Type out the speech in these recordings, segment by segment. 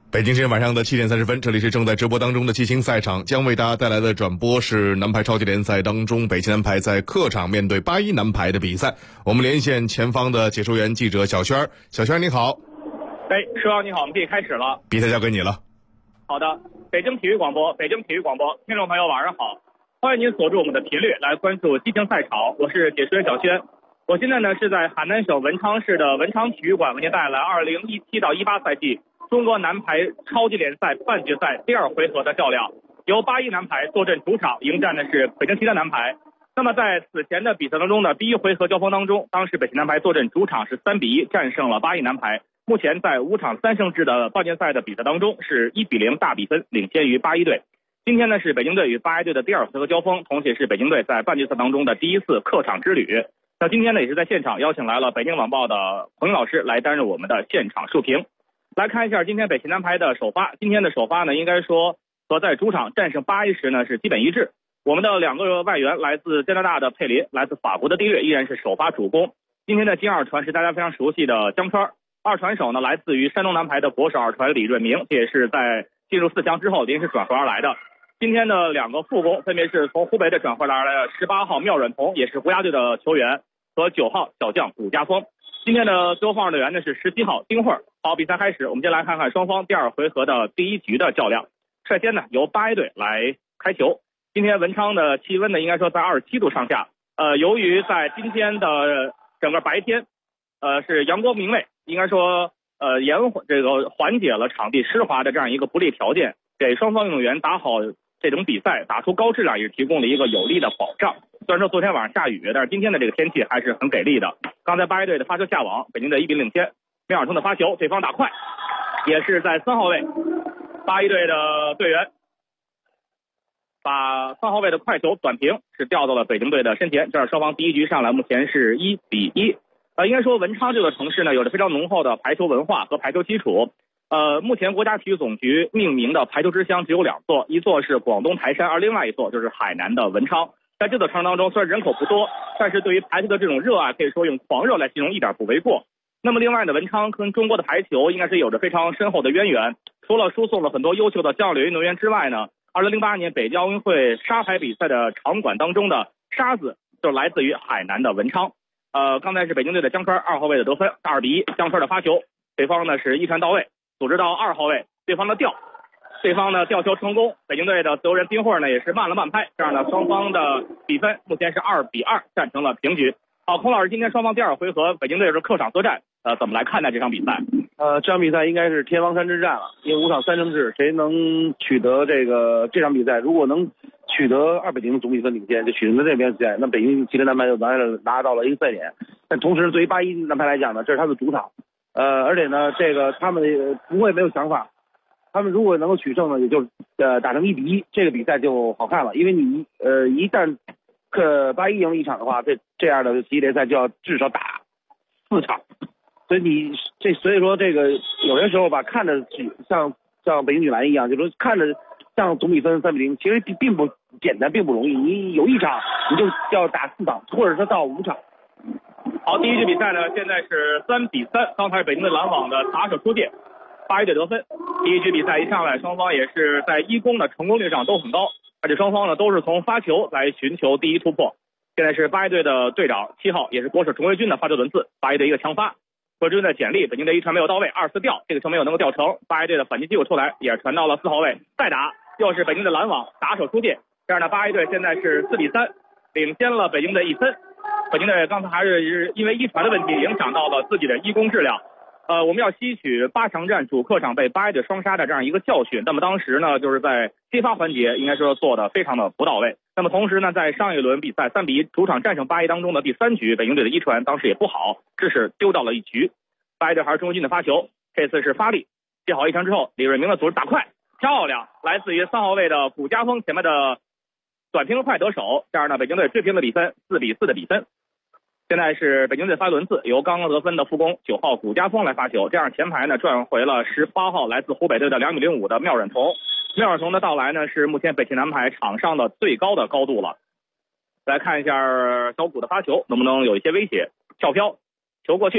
北京时间晚上的7点30分，这里是正在直播当中的季青赛场，将为大家带来的转播是男排超级联赛当中北京男排在客场面对81男排的比赛。我们连线前方的解说员记者小轩。小轩你好。 施浩你好，我们可以开始了。 比赛交给你了。 好的，北京体育广播，听众朋友晚上好，欢迎您锁住我们的频率来关注季青赛场，我是解说员小轩。我现在呢是在海南省文昌市的文昌体育馆，为您带来2017到18赛季中国男排超级联赛半决赛第2回合的较量，由81男排坐镇主场迎战的是北京齐丹男排。那么在此前的比赛当中呢，第1回合交锋当中，当时北齐男排坐镇主场是3-1战胜了81男排。目前在5场3胜制的半决赛的比赛当中是1-0大比分领先于81队。今天呢是北京队与81队的第2回合交锋，同时也是北京队在半决赛当中的第1次客场之旅。那今天呢也是在现场邀请来了北京晚报的彭英老师来担任我们的现场述评。来看一下今天北齐男排的首发，今天的首发呢应该说和在主场战胜81时呢是基本一致。我们的2个外援来自加拿大的佩林，来自法国的蒂略依然是首发主攻。今天的金二传是大家非常熟悉的江川，二传手呢来自于山东男排的国手二传李润明，这也是在进入4强之后临时转会而来的。今天的2个副攻分别是从湖北队转会而来的18号缪阮彤，也是国家队的球员，和9号小将古家峰。今天的最后放队员呢是17号丁慧。好，比赛开始，我们先来看看双方第2回合的第1局的较量。率先呢由81队来开球。今天文昌的气温呢应该说在27度上下。由于在今天的整个白天是阳光明媚，应该说缓解了场地湿滑的这样一个不利条件，给双方运动员打好这种比赛打出高质量也提供了一个有力的保障。虽然说昨天晚上下雨，但是今天的这个天气还是很给力的。刚才81队的发球下网，北京队1-0领先。缪阮彤的发球，对方打快，也是在3号位81队的队员把3号位的快球短平是调到了北京队的身前。这样双方第1局上来目前是1-1。应该说文昌这个城市呢有着非常浓厚的排球文化和排球基础。目前国家体育总局命名的排球之乡只有2座，一座是广东台山，而另外一座就是海南的文昌。在这座城市当中，虽然人口不多，但是对于排球的这种热爱可以说用狂热来形容一点不为过。那么另外呢，文昌跟中国的排球应该是有着非常深厚的渊源，除了输送了很多优秀的将领运动员之外呢，2008年北京奥运会沙排比赛的场馆当中的沙子就来自于海南的文昌。刚才是北京队的江川2号位的得分2-1，江川的发球，对方呢是1传到位，组织到2号位，对方呢吊球成功，北京队的自由人丁慧呢也是慢了慢拍，这样呢双方的比分目前是2-2战成了平局。好，孔老师，今天双方第2回合北京队是客场作战，怎么来看待这场比赛？ 这场比赛应该是天王山之战了，因为5场3胜制，谁能取得这场比赛，如果能取得2-0总比分领先，就取得这边比赛，那北京齐丹男排就拿到了一个赛点。但同时对于81男排来讲呢，这是他的主场，而且呢他们不会没有想法，他们如果能够取胜呢，也就打成1-1，这个比赛就好看了。因为你一旦81赢了1场的话，这样的系列赛就要至少打4场，所以说这个有些时候吧，看着像北京女篮一样，就是说看着像总比分3-0，其实并不简单，并不容易。你有1场你就要打4场，或者说到5场。 好，第1局比赛呢现在是3-3，刚才是北京队拦网的打手出界，81队得分。第1局比赛一上来，双方也是在1攻的成功率上都很高，而且双方呢都是从发球来寻求第1突破。现在是81队的队长7号，也是国手陈慧君的发球轮次，81队一个强发，慧君的简历，北京队1传没有到位，2-4吊，这个球没有能够吊成，81队的反击机会出来，也传到了4号位，再打，又是北京队拦网打手出界，这样的81队现在是4-3，领先了北京队1分。北京队刚才还是因为1传的问题影响到了自己的1攻质量。我们要吸取8强战主客场被81队双杀的这样一个教训，那么当时呢就是在接发环节应该说做的非常的不到位。那么同时呢，在上一轮比赛3-1主场战胜81当中的第3局，北京队的1传当时也不好，致使丢到了1局。81队还是陈慧君的发球，这次是发力接好1传之后，李润明的组织打快漂亮，来自于3号位的古家峰前面的短平快得手，这样呢北京队追平了比分4-4的比分。现在是北京队发轮次，由刚刚得分的副攻9号古家峰来发球，这样前排呢转回了18号来自湖北队的2.05米的缪阮彤。缪阮彤的到来呢是目前北齐男排场上的最高的高度了。来看一下小古的发球能不能有一些威胁，跳飘球过去，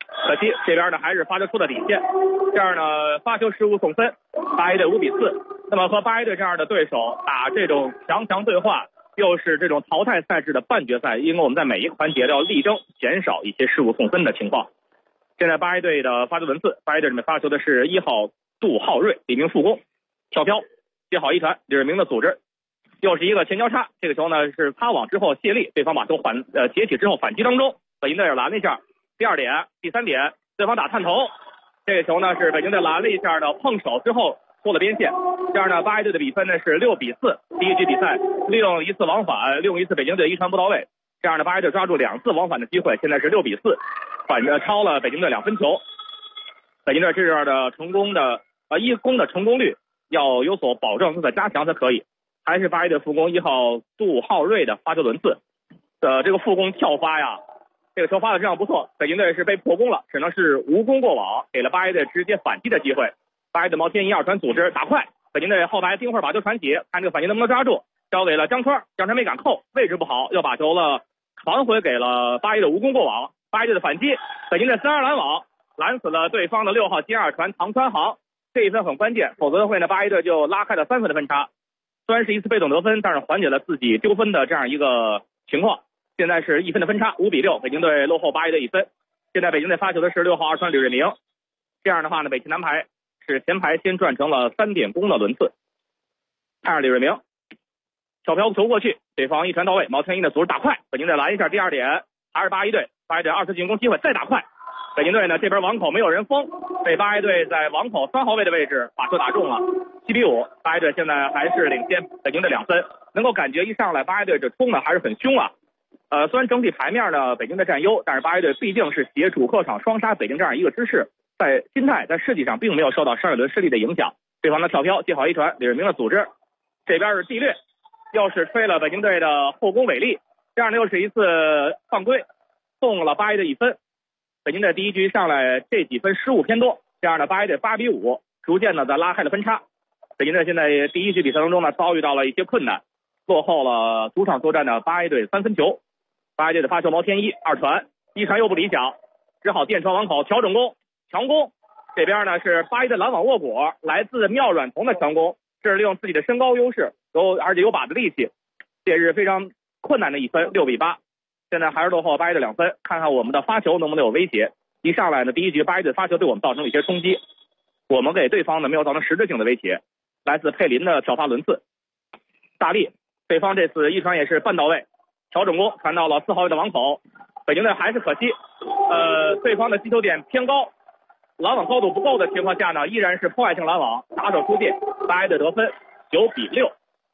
可惜这边呢还是发球出了底线，这样呢发球失误送分，8A队5比4。那么和8A队这样的对手打这种强强对话，又是这种淘汰赛制的半决赛，因为我们在每一个环节都要力争减少一些失误送分的情况。现在8A队的发球轮次，8A队这边发球的是1号杜浩瑞，李明副攻，跳飘接好一传，李瑞明的组织，又是一个前交叉，这个球呢是擦网之后卸力，对方把球截起之后反击当中，北京队拦了一下。第2点，第3点，对方打探头，这个球呢是北京队拦了一下的碰手之后过了边线，这样呢8A队的比分呢是6比4。第一局比赛利用一次往返，利用一次北京队一传不到位，这样呢8A队抓住2次往返的机会，现在是6比4，超了北京队2分球。北京队这样的成功的一攻的成功率要有所保证，有所加强才可以。还是8A队副攻1号杜浩瑞的发球轮次，这个副攻跳发呀。这个球发的质量不错，北京队是被破功了，只能是无功过网，给了8A队直接反击的机会。8A队毛天一2传组织打快，北京队后排丁会把球传起，看这个反击能不能抓住，交给了江川，江川没敢扣，位置不好，又把球传回给了8A队无功过网。8A队的反击，北京队3-2拦网，拦死了对方的6号接2传唐川航，这一分很关键，否则的话呢8A队就拉开了3分的分差。虽然是一次被动得分，但是缓解了自己丢分的这样一个情况。现在是1分的分差，5比6，北京队落后8A队1分。现在北京队发球的是6号2传吕瑞明，这样的话呢，北青南排是前排先转成了3点攻的轮次。看着吕瑞明跳飘球过去，对方一传到位，毛天一的组织打快，北京队拦一下第2点，还是8A队，8A队2次进攻机会再打快。北京队呢这边网口没有人封，被8A队在网口3号位的位置把球打中了，7比5，8A队现在还是领先北京队2分。能够感觉一上来8A队这冲呢还是很凶啊。虽然整体牌面呢北京队占优，但是8A队毕竟是携主客场双杀北京这样一个姿势，在心态在士气上并没有受到上一轮失利的影响。对方的跳飘接好一传，李瑞明的组织，这边是地略，又是吹了北京队的后攻违例，这样呢又是一次犯规，送了8A队1分。北京队第一局上来这几分失误偏多，这样呢8A队8比5，逐渐的在拉开了分差。北京队现在第一局比赛当中呢遭遇到了一些困难，落后了主场作战的8A队3分球。8A队的发球毛天一2传，一传又不理想，只好电传网口调整攻强攻。这边呢是8A队拦网握果，来自妙软童的强攻，这是利用自己的身高优势，而且有把的力气，这是非常困难的一分，6比8。现在还是落后8A队2分，看看我们的发球能不能有威胁。一上来呢第一局8A队发球对我们造成了一些冲击，我们给对方呢没有造成实质性的威胁。来自佩林的跳发轮次，大力，对方这次一传也是半到位，调整攻传到了4号位的网口，北京队还是可惜，对方的击球点偏高，拦网高度不够的情况下呢，依然是破坏性拦网，打手出界，8A队得分9比6。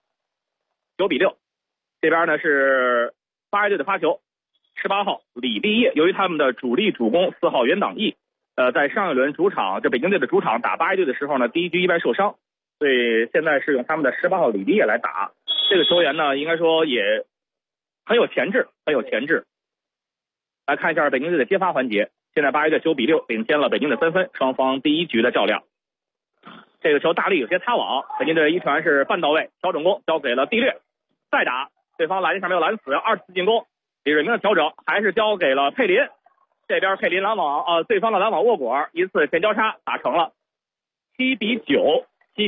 这边呢是8A队的发球，18号李立业，由于他们的主力主攻4号袁党义，在上一轮主场，这北京队的主场打8A队的时候呢，第一局意外受伤，所以现在是用他们的18号李立业来打。这个球员呢，应该说也很有潜质。来看一下北京队的接发环节，现在8A队9比6领先了北京队3分，双方第一局的较量。这个球大力有些擦网，北京队一传是半到位，调整攻交给了地略，再打，对方拦一下没有拦死，2次进攻，李瑞明的调整还是交给了佩林，这边佩林拦网对方的拦网握果，一次前交叉打成了7比9。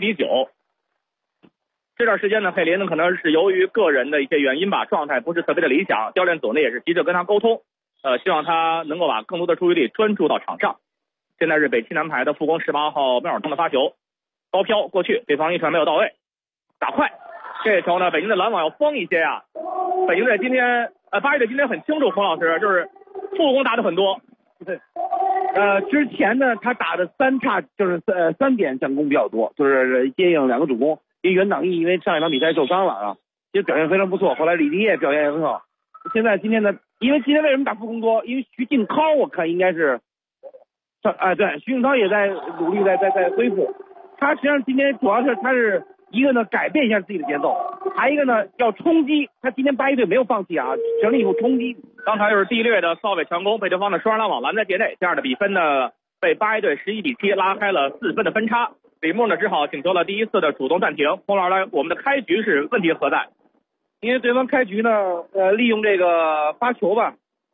这段时间呢，佩林呢可能是由于个人的一些原因吧，状态不是特别的理想，教练组呢也是急着跟他沟通，希望他能够把更多的注意力专注到场上。现在是北青南排的副攻18号妙尔通的发球，高飘过去，对方一传没有到位，打快，这球呢北京的拦网要疯一些啊。北京队今天8A队今天很清楚，洪老师就是副攻打的很多。 对，之前呢他打的3点抢攻比较多，就是接应2个主攻。因为袁党义因为上一场比赛受伤了啊，其实表现非常不错。后来李立业表现也很好。今天呢，因为今天为什么打副攻多？因为徐静涛我看应该是，对，徐静涛也在努力在恢复。他实际上今天主要是他是一个呢改变一下自己的节奏，还一个呢要冲击。他今天8A队没有放弃啊，全力以赴冲击。 刚才就是地略的扫位强攻，被对方的双人拦网拦在界内，这样的比分呢被8A队11比7拉开了4分的分差。李牧呢只好请求了第一次的主动暂停。洪老师，我们的开局是问题何在？ 因为对方开局呢，利用这个发球吧，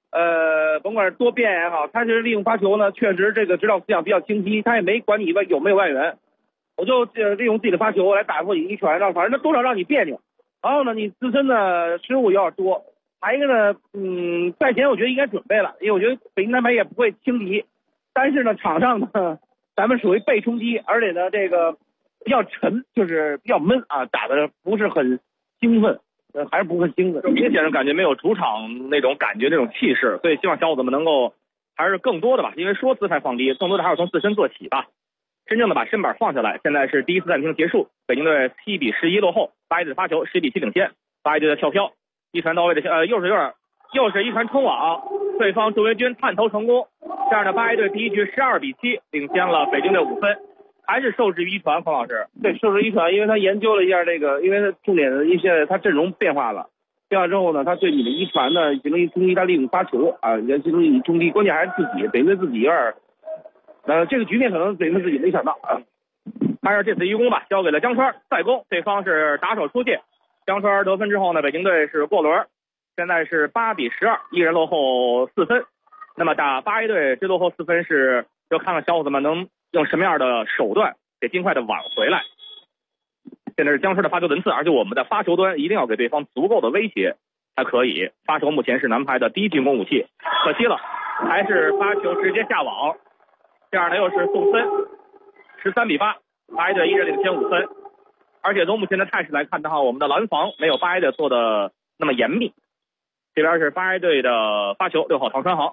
甭管是多变也好，他是利用发球呢，确实这个指导思想比较清晰，他也没管你有没有外援，我就利用自己的发球来打破你一传，反正多少让你别扭。然后呢，你自身的失误有点多。还一个呢，赛前我觉得应该准备了，因为我觉得北京南排也不会轻敌，但是呢，场上呢，咱们属于被冲击，而且呢，这个比较沉，就是比较闷啊，打的不是很兴奋，还是不很兴奋， 明显的感觉没有主场那种感觉那种气势，所以希望小伙子们能够还是更多的吧，因为说姿态放低，更多的还是从自身做起吧，真正的把身板放下来。现在是第一次暂停结束，北京队7-11落后，八一队的发球11-7领先，八一队的跳飘。一传到位的又是一传冲网，对方朱维军探头成功，这样的八一队第一局12-7领先了北京队5分，还是受制于一传。孔老师， 对，受制于一传，因为他研究了一下这个，因为他重点的一些他阵容变化了，变化之后呢，他对你的一传呢形成一冲击，他利用发球啊，也形成一冲击，关键还是自己北京队自己有点这个局面可能北京队自己没想到啊。 还是这次一攻吧，交给了江川再攻，对方是打手出界。江川得分之后呢，北京队是过轮，现在是8-12，一人落后4分。那么打八一队这落后4分是要看看小伙子们能用什么样的手段给尽快的挽回来。现在是江川的发球轮次，而且我们的发球端一定要给对方足够的威胁才可以。发球目前是南排的第一进攻武器，可惜了，还是发球直接下网，这样呢又是送分，13-8，八一队一人领先5分。而且从目前的态势来看的话，我们的拦防没有八一队做的那么严密。这边是八一队的发球，6号唐川豪。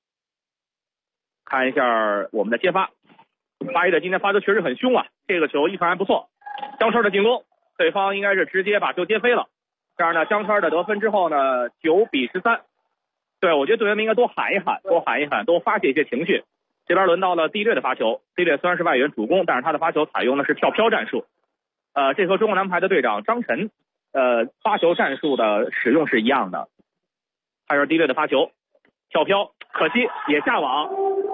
看一下我们的接发，八一队今天发球确实很凶啊，这个球一传还不错。江川的进攻，对方应该是直接把球接飞了。这样呢，江川的得分之后呢，9-13。对，我觉得队员们应该多喊一喊，多发泄一些情绪。这边轮到了 D 队的发球 ，D 队虽然是外援主攻，但是他的发球采用的是跳飘战术。这和中国男排的队长张晨发球战术的使用是一样的。还是 D 队的发球跳飘，可惜也下网。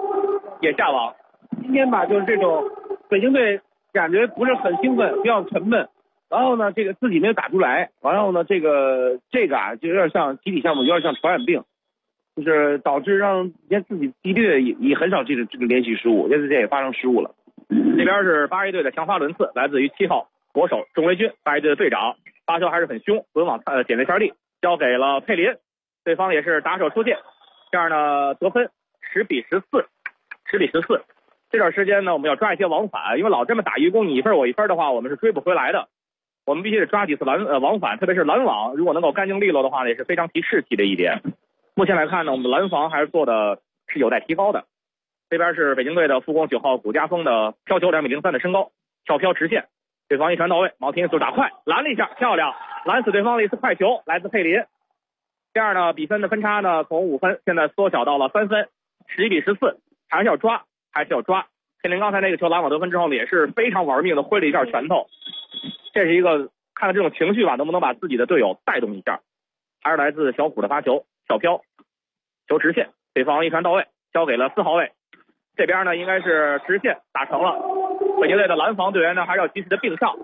今天吧，就是这种北京队感觉不是很兴奋，比较沉闷，然后呢这个自己没有打出来，然后呢这个啊就有点像集体项目，有点像传染病，就是导致让连自己 D 队也很少这个连续失误，这次也发生失误了。 这边是八一队的强发轮次，来自于7号国手钟维军，八一队的队长，发球还是很凶，轮网点了一下力，交给了佩林，对方也是打手出界，这样呢得分10-14。这段时间呢，我们要抓一些往返，因为老这么打一攻你一分我一分的话，我们是追不回来的。我们必须得抓几次往返，特别是拦网，如果能够干净利落的话呢，也是非常提士气的一点。目前来看呢，我们的拦防还是做的是有待提高的。这边是北京队的副攻9号古家峰的飘球2.03米的身高，跳飘直线，对方一传到位，毛廷就打快，拦了一下，漂亮，拦死对方的一次快球，来自佩林。这样呢，比分的分差呢从5分现在缩小到了3分，11-14，还是要抓。佩林刚才那个球拦网得分之后呢，也是非常玩命的挥了一下拳头，这是一个看看这种情绪吧，能不能把自己的队友带动一下。还是来自小虎的发球，跳飘，球直线，对方一传到位，交给了4号位。这边呢应该是直线打成了，北京队的拦防队员呢还是要及时的并上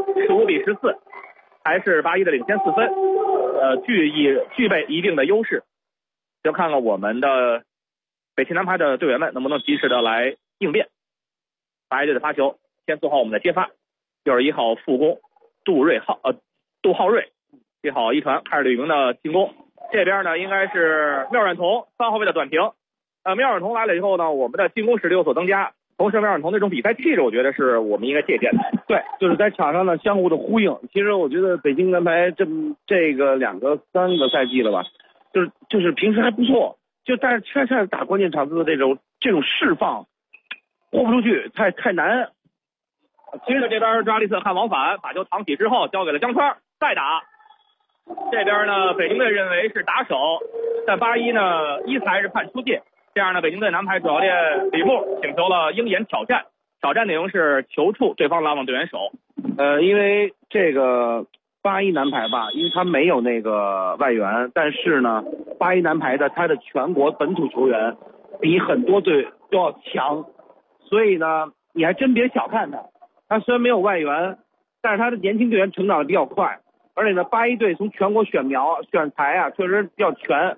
，15-14，还是八一的领先4分，具备一定的优势。就看看我们的北汽南排的队员们能不能及时的来应变。八一队的发球，先做好我们的接发，61号副攻杜浩瑞，接好一传，开始吕明的进攻。这边呢应该是廖冉彤3号位的短停。廖冉彤来了以后呢，我们的进攻实力有所增加，同时廖冉彤那种比赛气质，我觉得是我们应该借鉴的。 对，就是在场上呢相互的呼应。其实我觉得北京南排这个3个赛季了吧，就是平时还不错，但是恰恰打关键场次的这种释放豁不出去，太难。 接着这边抓了一次汉往返，把球扛起之后交给了江川，再打。这边呢北京队认为是打手，但八一呢依才是判出界。这样呢北京队男排主教练李牧请求了鹰眼挑战内容是球触对方拦网队员手。 因为这个八一男排吧，因为他没有那个外援，但是呢八一男排的他的全国本土球员比很多队都要强，所以呢你还真别小看他。他虽然没有外援，但是他的年轻队员成长的比较快，而且呢八一队从全国选材啊确实比较全，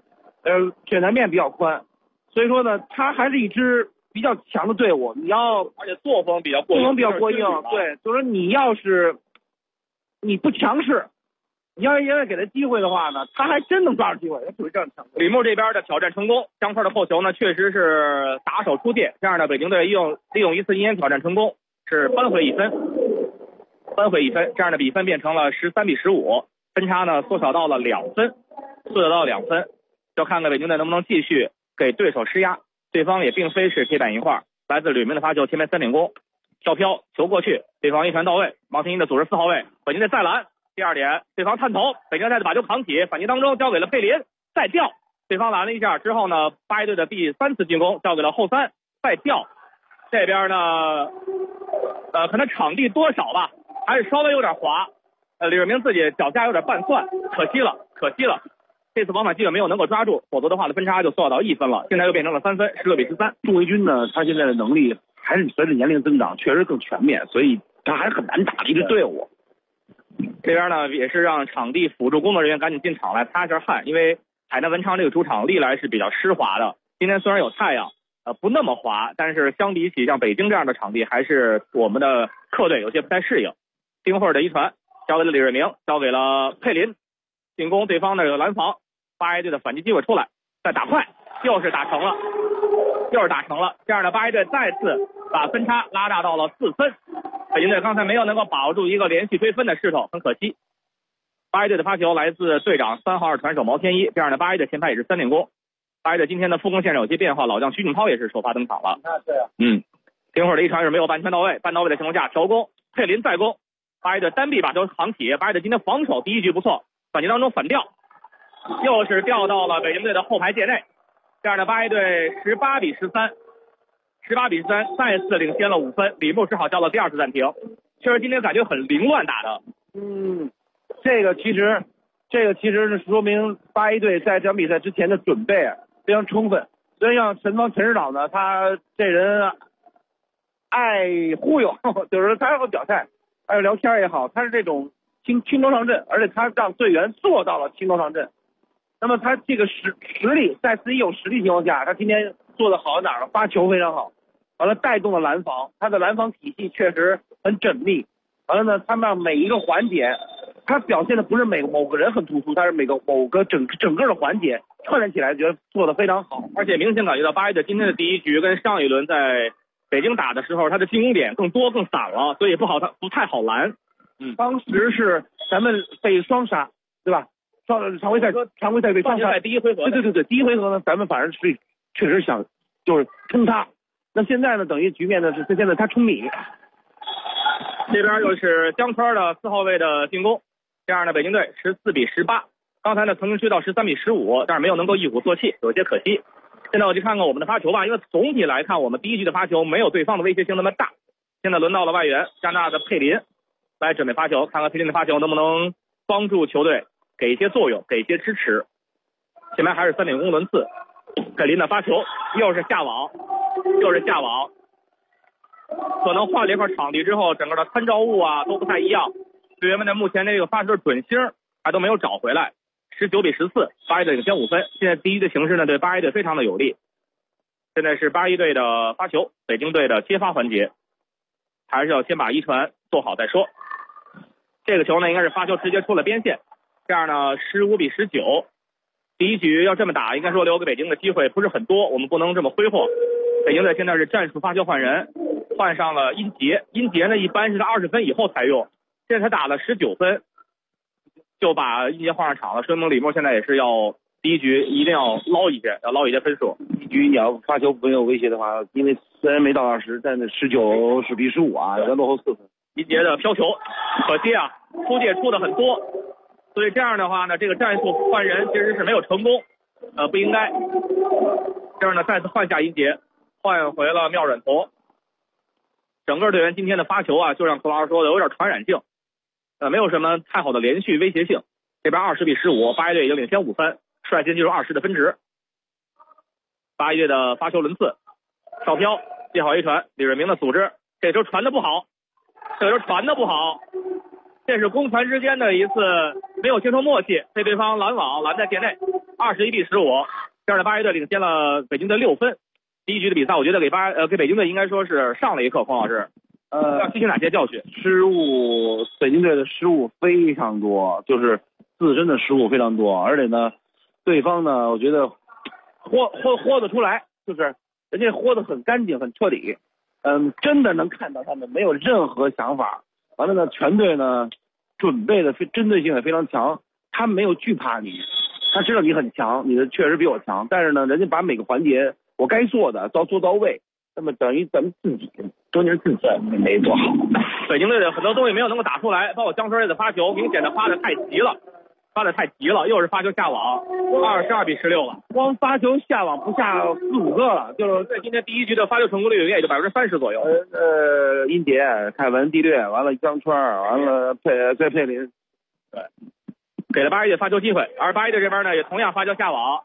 选台面比较宽，所以说呢，他还是一支比较强的队伍。你要而且作风比较过硬， 对，就是说你要是你不强势，你要因为给他机会的话呢，他还真能抓住机会，他属于这样强。 李牧这边的挑战成功，江川的后球呢确实是打手出界，这样的北京队利用一次阴挑战成功，是扳回一分，这样的比分变成了13-15，分差呢缩小到了2分，就看看北京队能不能继续给对手施压。对方也并非是铁板一块，来自吕明的发球，前面3点攻，跳飘球过去，对方一传到位，毛天一的组织4号位，北京队再拦。第2点，对方探头，北京队把球扛起，反击当中交给了佩林，再吊，对方拦了一下之后呢，八一队的第3次进攻交给了后三，再吊。这边呢，可能场地多少吧，还是稍微有点滑，李瑞明自己脚下有点半算，可惜了。这次往返基本没有能够抓住，否则的话呢分差就缩小到1分了，现在又变成了3分，16-13。 杜维军呢，他现在的能力还是随着年龄增长确实更全面，所以他还是很难打的一支队伍。 这边呢也是让场地辅助工作人员赶紧进场来擦一下汗，因为海南文昌这个主场历来是比较湿滑的，今天虽然有太阳，不那么滑，但是相比起像北京这样的场地，还是我们的客队有些不太适应。丁慧的一传交给了李瑞明，交给了佩林，进攻对方的拦防，八一队的反击机会出来，再打快，又是打成了，这样的八一队再次把分差拉大到了4分。北京队刚才没有能够把握住一个连续追分的势头，很可惜。八一队的发球来自队长3号2传手毛天一，这样的八一队前排也是3点攻。八一队今天的副攻线上有些变化，老将徐景涛也是首发登场了。丁慧的一传是没有半传到位的情况下调攻，佩林再攻，八一队单臂把球扛起，八一队今天防守第一局不错，反击当中反掉，又是掉到了北京队的后排界内，这样的八一队18-13，再次领先了5分。李牧只好叫了第2次暂停，确实今天感觉很凌乱打的。 这个其实是说明八一队在这场比赛之前的准备非常充分。所以像陈指导呢，他这人爱忽悠，就是他有个表态，还有聊天也好，他是这种轻装上阵，而且他让队员做到了轻装上阵。那么他这个实力在自己有实力情况下，他今天做的好哪儿了？发球非常好，完了带动了拦防，他的拦防体系确实很缜密。完了呢，他们让每一个环节，他表现的不是某个人很突出，他是某个整个的环节串联起来，觉得做的非常好。 而且明显感觉到八一队今天的第一局跟上一轮在北京打的时候，他的进攻点更多更散了，所以不太好拦。 当时是咱们被双杀，对吧？常规赛被双杀， 第一回合。 对，第一回合呢，咱们反正是确实想就是冲他。那现在呢，等于局面呢是现在他冲你。 这边又是江川的4号位的进攻，这样的北京队14-18。刚才呢曾经追到13-15，但是没有能够一鼓作气，有些可惜。现在我去看看我们的发球吧，因为总体来看我们第一局的发球没有对方的威胁性那么大。现在轮到了外援加拿大的佩林来准备发球，看看佩林的发球能不能帮助球队给一些作用，给一些支持。前面还是3点攻轮次，佩林的发球又是下网，可能换了一块场地之后，整个的参照物都不太一样，队员们的目前这个发球的准星还都没有找回来。19-14，八一队领先5分。现在第一的形势呢对八一队非常的有利。现在是八一队的发球，北京队的接发环节，还是要先把一传做好再说。这个球呢应该是发球直接出了边线，这样呢15-19。第一局要这么打，应该说留给北京的机会不是很多，我们不能这么挥霍。北京队现在是战术发球换人，换上了殷杰呢一般是在20分以后才用，现在他打了19分就把殷杰换上场了，说明李牧现在也是要第一局一定要捞一些分数。 第一局你要发球没有威胁的话，因为虽然没到20，但是19-15要落后4分。 殷杰的飘球可惜出界出的很多，所以这样的话呢，这个战术换人其实是没有成功，不应该。这样呢再次换下殷杰，换回了妙软头。整个队员今天的发球就像涂老师说的有点传染性，没有什么太好的连续威胁性。这边20-15，八一队已经领先5分，率先进入20的分值。八一队的发球轮次，少飘接好一传，李瑞明的组织，这球传的不好，这是攻传之间的一次没有形成默契，被对方拦网拦在界内。21-15， 这样的八一队领先了北京队6分。第一局的比赛，我觉得给北京队应该说是上了一课，孔老师。要吸取哪些教训？ 失误，北京队的失误非常多，就是自身的失误非常多，而且呢，对方呢，我觉得豁得出来，就是人家豁得很干净、很彻底。真的能看到他们没有任何想法。完了呢，全队呢准备的针对性也非常强，他没有惧怕你，他知道你很强，你的确实比我强，但是呢，人家把每个环节我该做的都做到位。那么等于咱们自己关键是自己没做好。 北京队的很多东西没有能够打出来，包括江春瑞的发球，明显的发的太急了，又是发球下网，22-16了。 光发球下网不下4、5个了，就是在今天第一局的发球成功率也就30%左右。 殷杰、凯文、地略，完了江川，完了再佩林， 对，给了八一队发球机会，而八一队这边呢也同样发球下网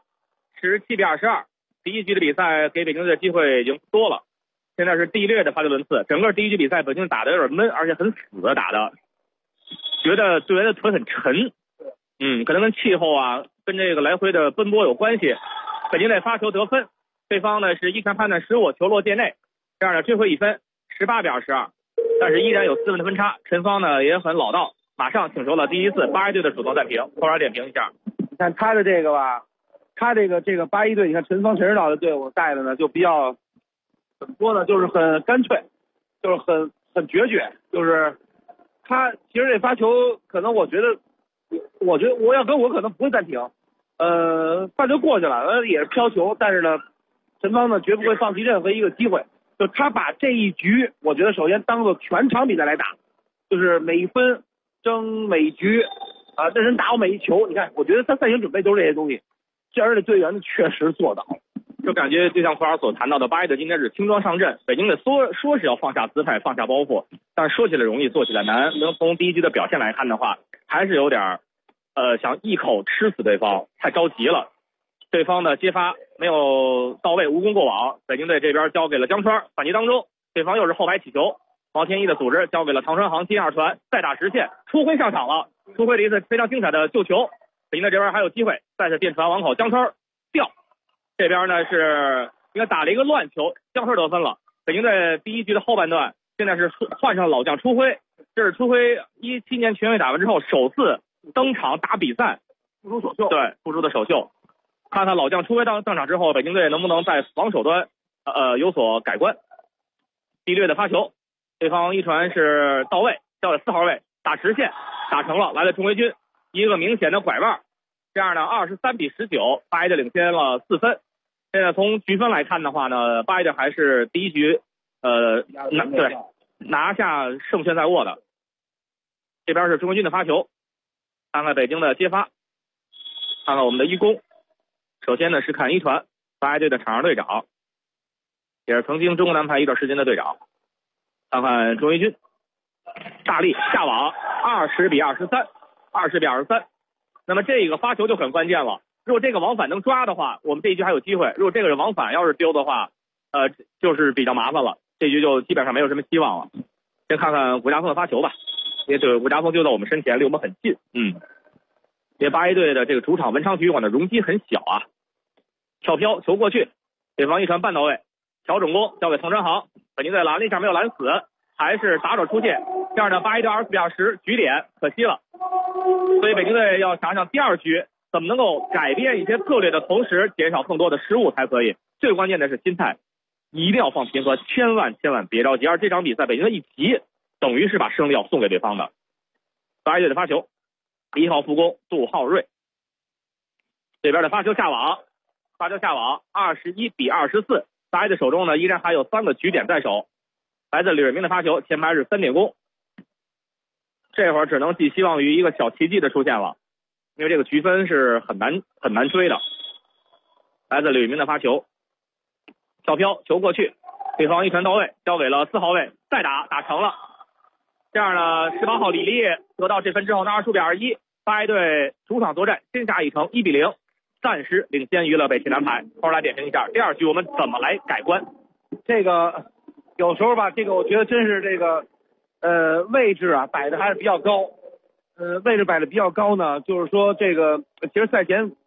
，17-22。第一局的比赛给北京队的机会已经多了，现在是地略的发球轮次。整个第一局比赛，北京打的有点闷，而且很死的打的，觉得队员的腿很沉。可能跟气候啊，跟这个来回的奔波有关系。北京队发球得分，对方呢是一拳判断失误，球落界内，这样呢追回一分，18-22。但是依然有4分的分差。陈芳呢也很老道，马上请求了第一次八一队的主动暂停。后来点评一下， 你看他的这个吧。他这个八一队，你看陈芳、陈指导的队伍带的呢，就比较怎么说呢，就是很干脆，就是很决绝，就是他其实这发球，可能我觉得我要跟我可能不会暂停，发球过去了，也是飘球，但是呢，陈芳呢绝不会放弃任何一个机会，就他把这一局，我觉得首先当做全场比赛来打，就是每一分争每一局认真打好每一球，你看，我觉得他赛前准备都是这些东西。而且队员确实做到了， 就感觉就像库尔所谈到的，八一队今天是轻装上阵，北京队说是要放下姿态、放下包袱，但是说起来容易，做起来难。能从第一局的表现来看的话，还是有点想一口吃死对方，太着急了。对方的接发没有到位，无功过网。北京队这边交给了江川，反击当中，对方又是后排起球，毛天一的组织交给了唐川航接二传，再打实线，初辉上场了，初辉的一次非常精彩的救球。北京队这边还有机会，再次电传网口，江川掉。这边呢是应该打了一个乱球，江川得分了。北京队第一局的后半段，现在是换上老将初辉，这是初辉17年全运打完之后首次登场打比赛， 复出首秀。 对，复出的首秀。看看老将初辉登场之后，北京队能不能在防守端有所改观。地略的发球，对方一传是到位，交给4号位，打直线，打成了，来了中卫军。一个明显的拐弯，这样呢23-19，八一队领先了4分。现在从局分来看的话呢，八一队还是第一局拿下胜券在握的。这边是中国军的发球，看看北京的接发，看看我们的一攻。首先呢是看一传，八一队的场上队长，也是曾经中国男排一段时间的队长。看看中卫军，大力下网，20-23。那么这个发球就很关键了。如果这个往返能抓的话，我们这一局还有机会；如果这个往返要是丢的话，就是比较麻烦了。这局就基本上没有什么希望了。先看看古家峰的发球吧，因为对古家峰就在我们身前，离我们很近。因为八一队的这个主场文昌体育馆的容积很小啊。跳飘球过去，对方一传半到位，调整攻交给唐川航，北京队拦了一下没有拦死，还是打者出界。这样的八一队24-10局点，可惜了。所以北京队要想想第二局怎么能够改变一些策略的同时减少更多的失误才可以。最关键的是心态，一定要放平和，千万别着急。而这场比赛北京队一急，等于是把胜利要送给对方的。八一队的发球，1号副攻杜浩瑞，这边的发球下网，21-24。八一队手中呢依然还有3个局点在手。来自李瑞明的发球，前排是3点攻。这会儿只能寄希望于一个小奇迹的出现了，因为这个局分是很难追的。来自李瑞明的发球，跳飘球过去，对方一传到位，交给了4号位，再打成了。这样呢，18号李丽得到这分之后呢，25-21，八一队主场作战先下一城，1-0，暂时领先于了北汽男排。后来点评一下第二局我们怎么来改观。 这个有时候吧，这个我觉得真是这个位置摆的还是比较高。位置摆的比较高呢，就是说这个其实赛前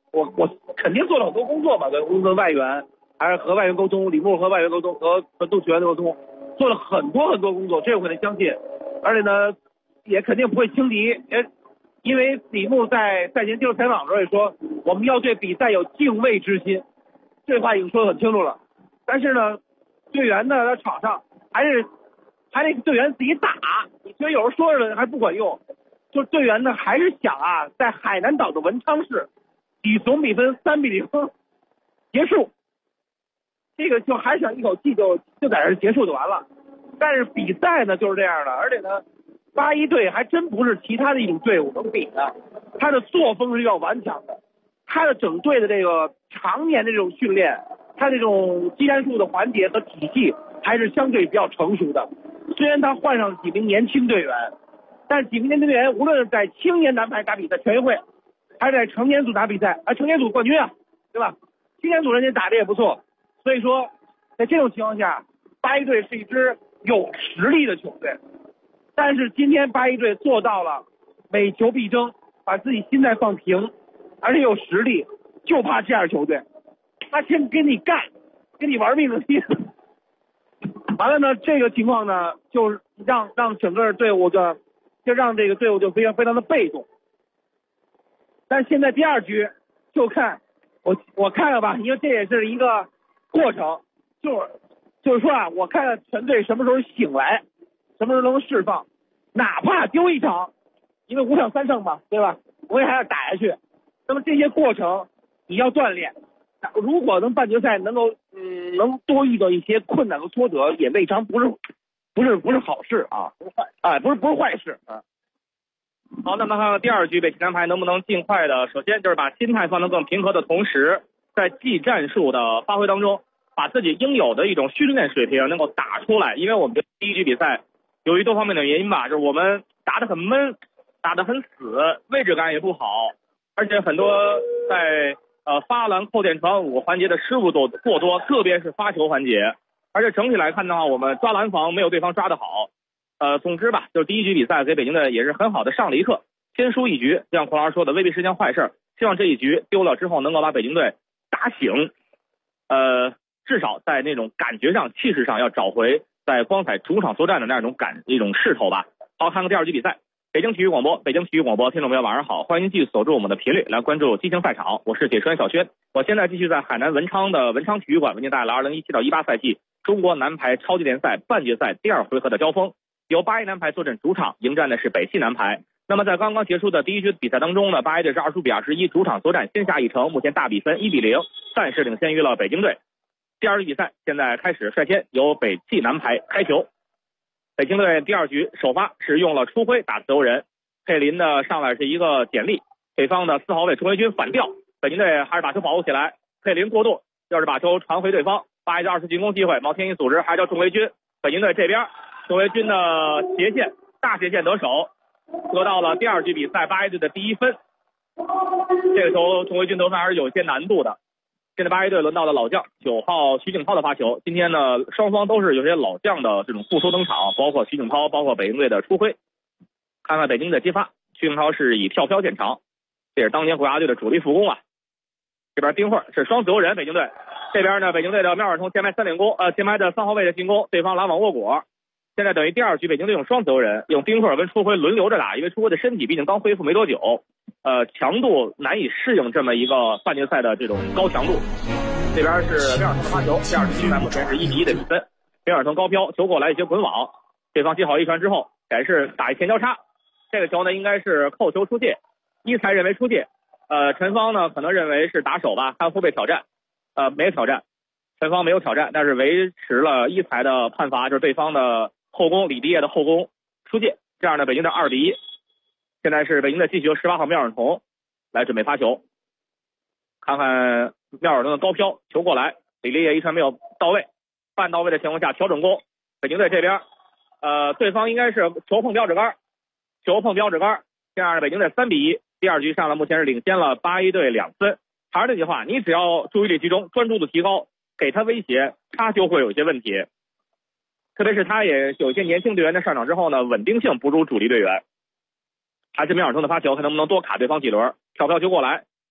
我肯定做了很多工作嘛，跟外援，还是和外援沟通，李牧和外援沟通，和本土球员的沟通，做了很多工作，这我肯定相信。而且呢，也肯定不会轻敌，因为李牧在赛前接受采访的时候也说，我们要对比赛有敬畏之心，这话已经说得很清楚了。但是呢，队员呢在场上还得队员自己打，你觉得有时候说着还不管用，就队员呢还是想啊，在海南岛的文昌市以总比分3-0结束，这个就还想一口气就在这结束就完了。但是比赛呢就是这样的，而且呢，81队还真不是其他的一种队伍能比的，他的作风是要顽强的，他的整队的这个常年的这种训练，他这种技战术的环节和体系还是相对比较成熟的。虽然他换上了几名年轻队员，但是几名年轻队员无论是在青年男排打比赛全运会，还是在成年组打比赛，成年组冠军啊，对吧？青年组人家打的也不错，所以说在这种情况下，81队是一支有实力的球队。但是今天81队做到了每球必争，把自己心态放平，而且有实力，就怕这样球队，他先跟你干，跟你玩命的踢。完了呢，这个情况呢，就让整个队伍就让这个队伍就非常的被动。但是现在第二局就看我看了吧，因为这也是一个过程，就是说啊，我看全队什么时候醒来，什么时候能释放，哪怕丢一场，因为5场3胜嘛，对吧？我也还要打下去。那么这些过程你要锻炼，如果能半决赛能多遇到一些困难和挫折，也未尝不是好事啊，不是坏事啊。 好，那么看看第二局北汽男排能不能尽快的，首先就是把心态放得更平和的同时，在技战术的发挥当中，把自己应有的一种训练水平能够打出来。因为我们第一局比赛由于多方面的原因吧，就是我们打得很闷，打得很死，位置感也不好，而且很多在发篮、扣点、传武环节的失误都过多，特别是发球环节。而且整体来看的话，我们抓篮防没有对方抓得好。总之吧，就是第一局比赛给北京队也是很好的上了一课，先输一局，就像孔老师说的，未必是件坏事。希望这一局丢了之后能够把北京队打醒，至少在那种感觉上、气势上要找回在光彩主场作战的那种一种势头吧。好，看看第二局比赛。北京体育广播，听众朋友晚上好，欢迎您继续锁住我们的频率来关注激情赛场，我是解说员小轩。我现在继续在海南文昌的文昌体育馆为您带来2017到18赛季中国男排超级联赛半决赛第二回合的交锋，由81男排坐镇主场迎战的是北汽男排。那么在刚刚结束的第一局比赛当中呢，81队是20-21主场作战，先下一城，目前大比分1-0，暂时领先于了北京队。第二局比赛现在开始，率先由北汽男排开球。北京队第二局首发是用了出辉打自由人，佩林的上来是一个简历，北方的4号位钟维军反吊，北京队还是把球保护起来，佩林过渡，要是把球传回对方，81队2次进攻机会，毛天一组织还叫钟维军，北京队这边钟维军的斜线大斜线得手，得到了第二局比赛81队的第一分。这个球钟维军得分还是有些难度的。现在81队轮到了老将9号徐景涛的发球，今天呢双方都是有些老将的这种复出登场，包括徐景涛，包括北京队的出辉。看看北京的接发，徐景涛是以跳飘见长，这是当年国家队的主力副攻啊。这边丁慧是双自由人，北京队这边呢，北京队的妙尔通前排3点攻，前排的3号位的进攻，对方拦网握果。现在等于第二局北京队用双自由人，用丁慧跟出辉轮流着打，因为出辉的身体毕竟刚恢复没多久，强度难以适应这么一个半决赛的这种高强度。这边是妙尔通的发球，第二局比赛目前是1-1的比分。妙尔通高飘，球过来一些滚网，对方接好一传之后改是打一前交叉，这个球呢应该是扣球出界，一裁认为出界，陈芳呢可能认为是打手吧，看会不会挑战，没有挑战，陈芳没有挑战，但是维持了一裁的判罚，就是对方的后攻李迪业的后攻出界，这样呢北京队2-1。现在是北京队继续由18号妙尔通来准备发球，看看妙尔通的高飘，球过来，李迪业一传没有到位，半到位的情况下调整攻，北京队这边对方应该是球碰标指杆，这样的北京队3-1，第二局上了，目前是领先了81队2分。还是那句话，你只要注意力集中，专注度提高，给他威胁，他就会有一些问题。特别是他也有一些年轻队员的上场之后呢，稳定性不如主力队员。还是米尔通的发球，看能不能多卡对方几轮。跳飘球过来，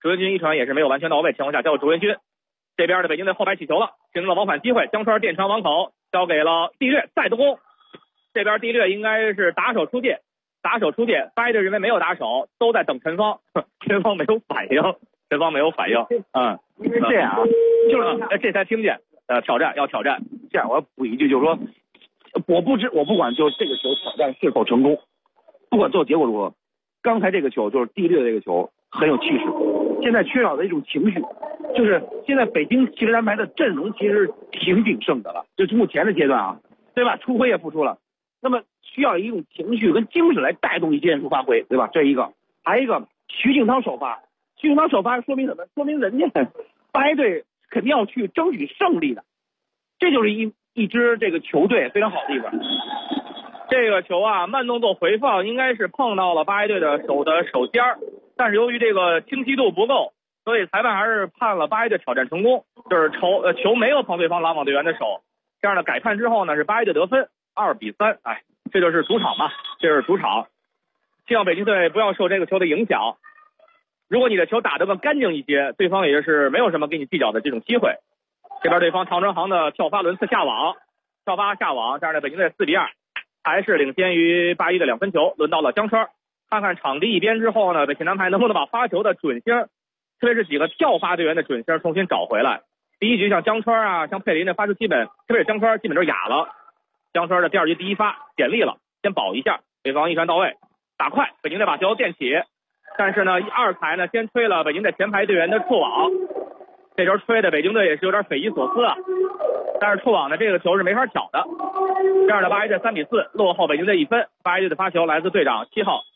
朱文军一传也是没有完全到位情况下交给朱文军，这边的北京队后排起球了，形成了往返机会，江川垫传网口交给了地略再度攻，这边地略应该是打手出界，八一队认为没有打手，都在等陈芳，陈芳没有反应，因为这样啊，就是这才听见要挑战， 这样我要补一句，就是说我不管就这个球挑战是否成功，不管最后结果如何，刚才这个球就是地略的这个球很有气势，现在缺少的一种情绪，就是现在北京汽车男排的阵容其实挺鼎盛的了，就是目前的阶段啊，对吧？出辉也复出了，那么需要一种情绪跟精神来带动一些演出发挥，对吧？这一个，还有一个徐静涛首发说明什么？说明人家八一队肯定要去争取胜利的，这就是一支这个球队非常好的地方。 这个球啊，慢动作回放应该是碰到了八一队的手尖儿，但是由于这个清晰度不够，所以裁判还是判了八一队挑战成功，就是球没有碰对方拦网队员的手。这样的改判之后呢，是八一队得分2-3。哎，这就是主场嘛，希望北京队不要受这个球的影响。如果你的球打得更干净一些，对方也是没有什么跟你计较的这种机会。这边对方唐哲航的跳发轮次下网，这样的北京队4-2，还是领先于八一的2分球。轮到了江川，看看场地一边之后呢，北京男排能不能把发球的准星，特别是几个跳发队员的准星重新找回来。第一局像江川啊，像佩林的发球特别是江川基本都是哑了。江川的第二局第一发简历了，先保一下，对方一传到位，打快，北京队把球垫起，但是呢二裁呢先吹了北京队前排队员的触网，这球吹的北京队也是有点匪夷所思啊，但是触网的这个球是没法挑的。这样的八一队3-4落后北京队1分。八一队的发球来自老队长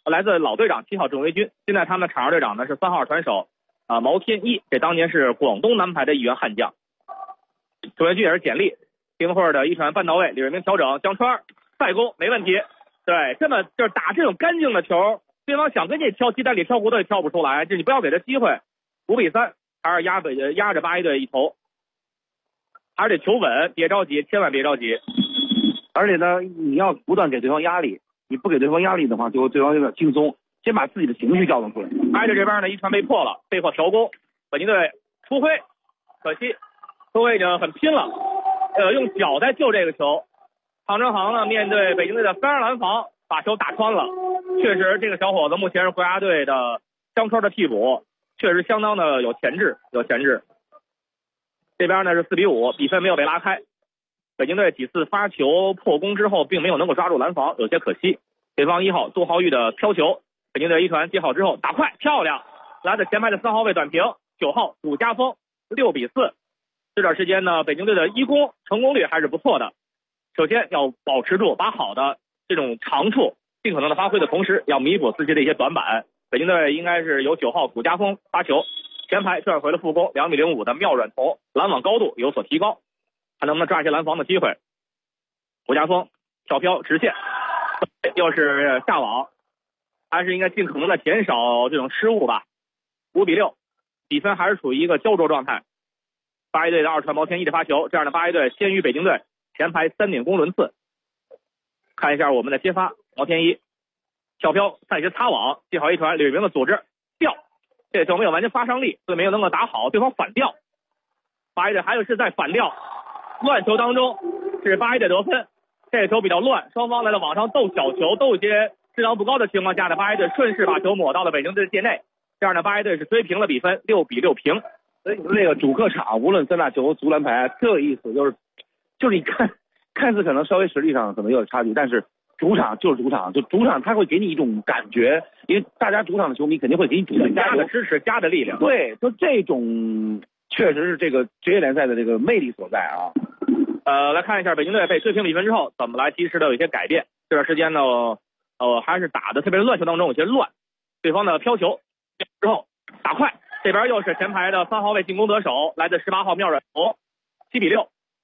7号郑维军，现在他们的场上队长呢是3号传手毛天一，这当年是广东男排的一员悍将。郑维军也是简历，丁慧的一传半到位，李瑞明调整，江川再攻没问题。对，这么就是打这种干净的球，对方想跟你挑鸡蛋里挑骨头也挑不出来，就你不要给他机会。5-3，还是压着八一队一头，还是得求稳，别着急，千万别着急。 而且呢，你要不断给对方压力，你不给对方压力的话，就对方有点轻松，先把自己的情绪调动出来。 八一队这边呢一传被破了，被迫调攻，北京队出辉，可惜出辉已经很拼了，用脚在救这个球。唐哲航呢面对北京队的3人拦防，把球打穿了。确实这个小伙子目前是国家队的江川的替补，确实相当的有潜质。这边呢是4-5，比分没有被拉开。北京队几次发球破功之后并没有能够抓住拦防，有些可惜。对方1号杜浩玉的飘球，北京队一传接好之后打快漂亮，来自前排的3号位短平，9号古家峰6-4。这段时间呢北京队的一攻成功率还是不错的。首先要保持住把好的这种长处尽可能的发挥的同时，要弥补自己的一些短板。北京队应该是由9号古家峰发球，前排转回了副攻2.05米的妙软彤，拦网高度有所提高，看能不能抓一些拦防的机会。古家峰跳飘直线，又是下网，还是应该尽可能的减少这种失误吧。5-6，比分还是处于一个焦灼状态。八一队的二传毛天一的发球，这样的八一队先于北京队前排3点攻轮次。看一下我们的接发，毛天一跳飘再接擦网，接好一传，李瑞明的组织掉，这球没有完全发上力，所以没有能够打好，对方反掉。八一队还有是在反掉，乱球当中是八一队得分，这个球比较乱，双方来到网上斗小球，斗一些质量不高的情况下的八一队顺势把球抹到了北京队界内，这样的八一队是追平了比分，6-6平。 所以你说这个主客场无论3大球足篮排特有意思，就是你看似可能稍微实力上可能有点差距，但是主场就是主场，就主场他会给你一种感觉，因为大家主场的球迷肯定会给你主队加的支持，加的力量。 对，就这种确实是这个职业联赛的这个魅力所在啊。 来看一下北京队被追平比分之后怎么来及时的有一些改变。这段时间呢还是打的特别是乱球当中有些乱，对方的飘球之后打快，这边又是前排的3号位进攻得手，来自18号妙软彤，7-6，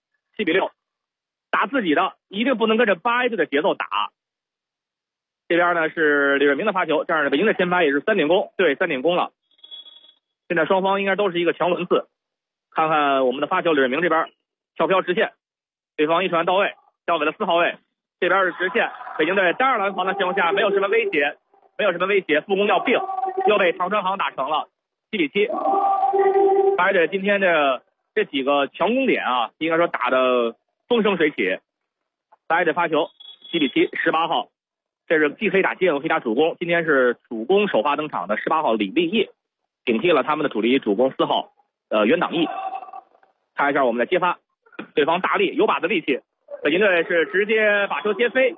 打自己的一定不能跟着八一队的节奏打。这边呢是李瑞明的发球，这样的北京的前排也是3点攻，对3点攻了。现在双方应该都是一个强轮次。看看我们的发球，李瑞明这边跳飘直线，对方一传到位，交给了4号位，这边是直线，北京队单人拦防的情况下没有什么威胁，副攻要并，又被唐哲航打成了。 7-7。八一队今天的这几个强攻点啊，应该说打的风生水起。八一队发球，7-7。18号，这是既可以打接应，可以打主攻。今天是主攻首发登场的18号李立业，顶替了他们的主力主攻4号袁党义。看一下我们的接发，对方大力有把子力气，北京队是直接把球接飞。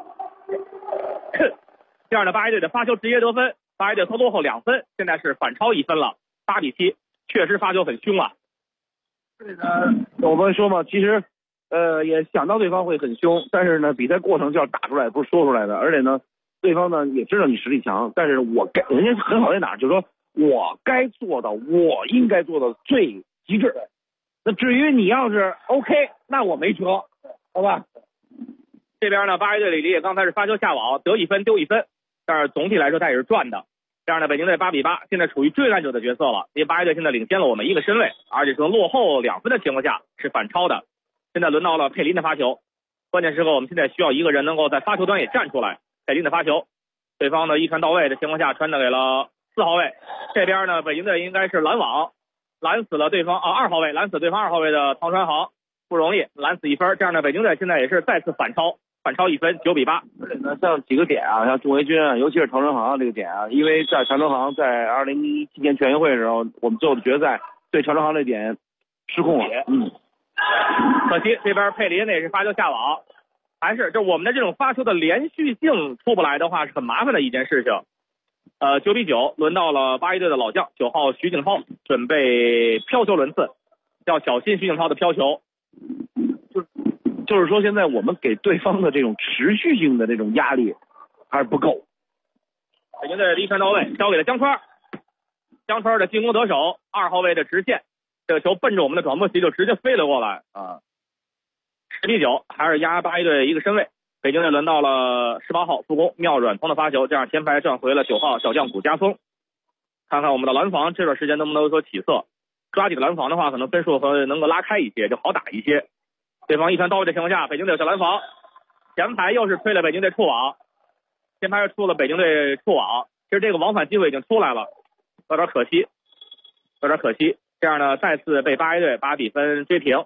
这样的八一队的发球直接得分，八一队落后2分，现在是反超1分了，8-7，确实发球很凶啊。 我们说嘛，其实也想到对方会很凶，但是呢，比赛过程就要打出来，不是说出来的。而且呢，对方呢也知道你实力强，但是人家很好在哪儿，就是说我该做的，我应该做的最极致。那至于你要是 OK， 那我没辙，好吧？ 这边呢，八一队李立刚才是发球下网，得1分丢1分，但是总体来说他也是赚的。这样的北京队8-8，现在处于追赶者的角色了，因为八一队现在领先了我们1个身位，而且是落后2分的情况下是反超的。现在轮到了佩林的发球，关键时刻我们现在需要一个人能够在发球端也站出来。佩林的发球，对方呢一传到位的情况下传给了4号位，这边呢北京队应该是拦网，拦死了对方2号位，拦死对方2号位的唐传航，不容易拦死1分。这样的北京队现在也是再次反超1分，9-8。 而且呢，像几个点啊，像仲维军啊，尤其是唐传航这个点啊，因为在唐传航在2017年全运会的时候，我们最后的决赛对唐传航这点失控了。 可惜这边佩林那是发球下网，还是就我们的这种发球的连续性出不来的话，是很麻烦的一件事情。9-9，轮到了八一队的老将9号徐景涛，准备飘球轮次，要小心徐景涛的飘球。 就是说，现在我们给对方的这种持续性的这种压力还是不够。 北京队一传到位，交给了江川，江川的进攻得手，2号位的直线，这个球奔着我们的转播席就直接飞了过来啊。10-9，还是压八一队1个身位。北京队轮到了18号助攻妙软通的发球，这样前排转回了9号小将古家松。看看我们的拦防这段时间能不能有所起色，抓紧拦防的话，可能分数能够拉开一些，就好打一些。对方一传到位的情况下，北京队有小拦防，前排又是推了北京队触网，前排又出了北京队触网，其实这个往返机会已经出来了，有点可惜。这样呢，再次被八一队把比分追平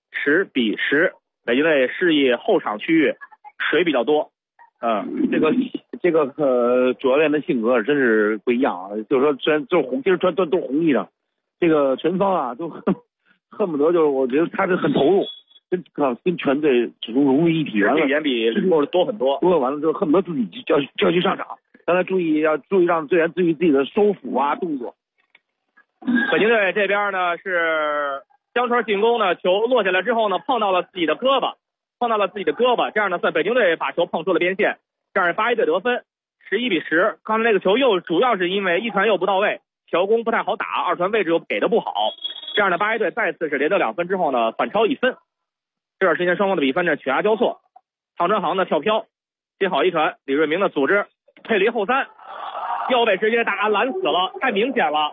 ，10-10。北京队示意后场区域水比较多， 这个主教练的性格真是不一样啊。就是说，虽然就是红，其实都红衣裳，这个陈芳啊，都恨不得就是，我觉得他是很投入，跟全队始终融为一体。完了， 远比多很多。 完了之后，恨不得自己就要去上场，让他注意让队员注意自己的收腹啊动作。 北京队这边呢是江川进攻呢，球落下来之后呢，碰到了自己的胳膊，这样呢算北京队把球碰出了边线，这样八一队得分，11-10。刚才那个球又主要是因为一传又不到位，乔攻不太好打，二传位置又给的不好，这样的八一队再次是连得2分之后呢反超1分。这段时间双方的比分呢犬牙交错，唐传航的跳飘接好一传，李瑞明的组织佩林后3，右被直接打拦死了，太明显了。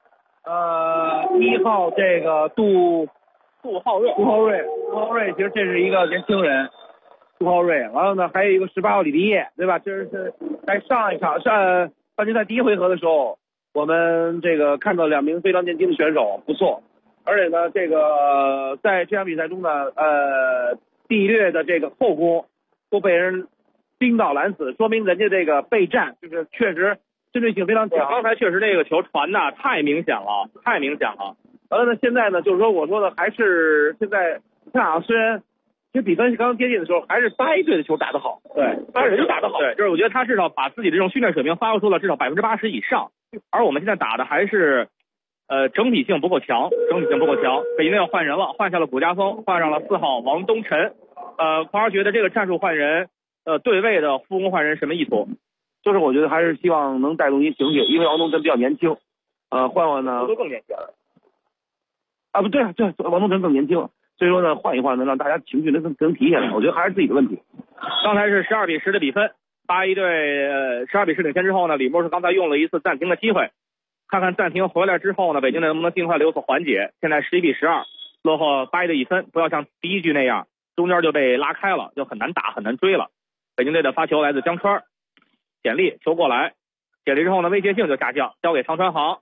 1号这个杜浩瑞，其实这是一个年轻人，杜浩瑞。完了呢，还有一个18号李立业，对吧？这是在上一场半决赛第1回合的时候，我们这个看到2名非常年轻的选手，不错。而且呢，这个在这场比赛中呢，地略的这个后攻都被人盯到拦死，说明人家这个备战就是确实针对性非常强。 刚才确实这个球传的太明显了。 完了呢，现在呢，就是说我说的还是现在你看啊，虽然其实比分刚接近的时候，还是八一队的球打得好，对，八一队打得好， 对，就是我觉得他至少把自己的这种训练水平发挥出了至少80%以上，而我们现在打的还是整体性不够强。北京队要换人了，换下了古家松，换上了4号王东晨。狂儿觉得这个战术换人，对位的副攻换人什么意图？ 就是我觉得还是希望能带动一情绪，因为王东晨比较年轻，换呢都更年轻啊，不对，王东晨更年轻，所以说呢换一换呢，让大家情绪能提下来。我觉得还是自己的问题。 刚才是12-10的比分，八一队12-10领先之后呢，李默是刚才用了一次暂停的机会，看看暂停回来之后呢，北京队能不能尽快的有所缓解。现在11-12，落后八一队1分，不要像第一局那样中间就被拉开了，就很难打很难追了。北京队的发球来自江川，简历球过来，简历之后呢威胁性就下降，交给唐传航，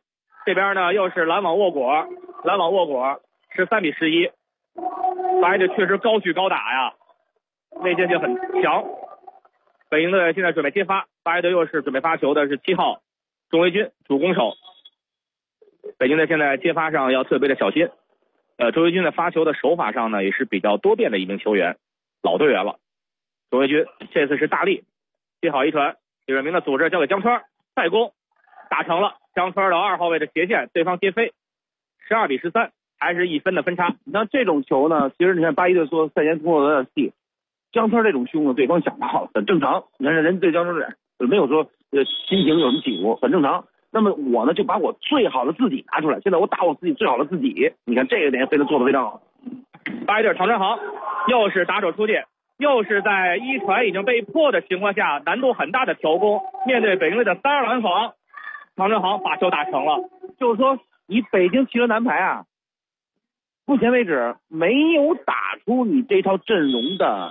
这边呢又是拦网握果，13比11。八一队确实高举高打呀，内线性很强。北京队现在准备接发，八一队又是准备发球的是7号钟维军主攻手。北京队现在接发上要特别的小心。钟维军在发球的手法上呢也是比较多变的一名球员，老队员了。钟维军这次是大力接好一传，李瑞明的组织交给江川，再攻打成了。江川的2号位的斜线，对方接飞，12比13，还是1分的分差。 那这种球呢，其实你看八一队说赛前通过有点细，江川这种凶呢，对方想到了，很正常。你看人对江川没有说心情有什么起伏，很正常。那么我呢就把我最好的自己拿出来，现在我打我自己最好的自己，你看这个点非常做得非常好。 八一队唐晨航又是打手出界，又是在一传已经被迫的情况下，难度很大的调攻，面对北京队的3-2拦防，唐晨航把球打成了。 就是说你北京汽车男排啊，目前为止没有打出你这套阵容的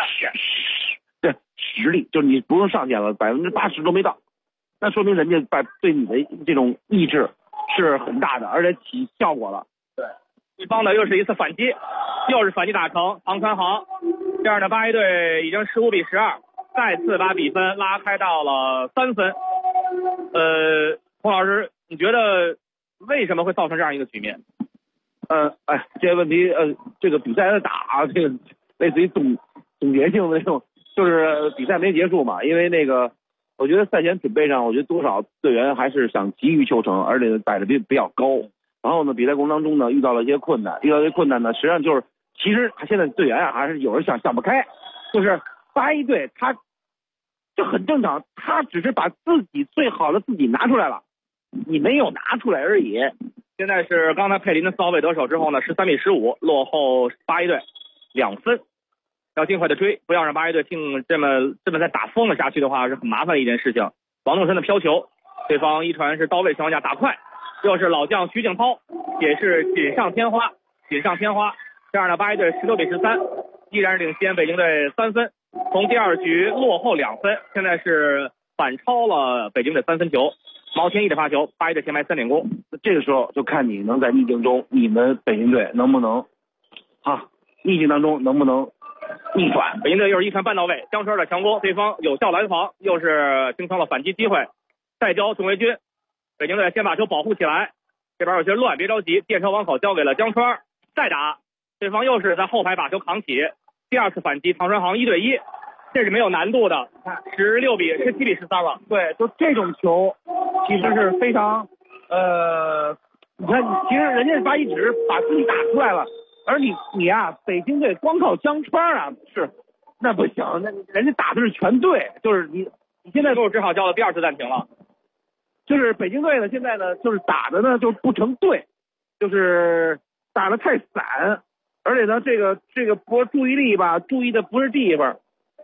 实力，就是你不用上线了，80%都没到，那说明人家对你的这种意志是很大的，而且起效果了。 对，对方的又是一次反击，又是反击打成，唐晨航，这样的八一队已经15比12，再次把比分拉开到了3分。洪老师，你觉得为什么会造成这样一个局面？ 这个问题这个比赛的打，这个类似于总结性的这种，就是比赛没结束嘛，因为那个我觉得赛前准备上，我觉得多少队员还是想急于求成，而且摆的比较高。然后呢，比赛过程当中呢，遇到了一些困难呢，实际上就是其实现在队员啊还是有人想不开，就是八一队他这很正常，他只是把自己最好的自己拿出来了，你没有拿出来而已。 现在是刚才佩林的4号位得手之后呢，13比15，落后八一队2分，要尽快的追，不要让八一队这么再打疯了下去的话，是很麻烦的一件事情。王栋山的飘球，对方一传是到位情况下打快，又是老将徐景涛，也是锦上添花。这样的八一队16比13，依然是领先北京队3分，从第2局落后2分，现在是反超了北京队3分球。毛天一的发球，八一队前排3点攻。 这个时候就看你能在逆境中，你们北京队能不能逆境当中能不能逆转。 北京队又是一传半到位，江川的强攻，对方有效拦防，又是形成了反击机会。再交钟维军，北京队先把球保护起来，这边有些乱，别着急，电车网口交给了江川，再打，对方又是在后排把球扛起，第2次反击，唐川航1对1，这是没有难度的，17比13了。 对，就这种球其实是非常你看，其实人家八一只是把自己打出来了，而你啊，北京队光靠江川啊，那不行，那人家打的是全队，就是你现在只好叫了第2次暂停了。 就是北京队呢，现在呢就是打的呢就不成队，就是打的太散，而且呢这个不注意力吧，注意的不是地方，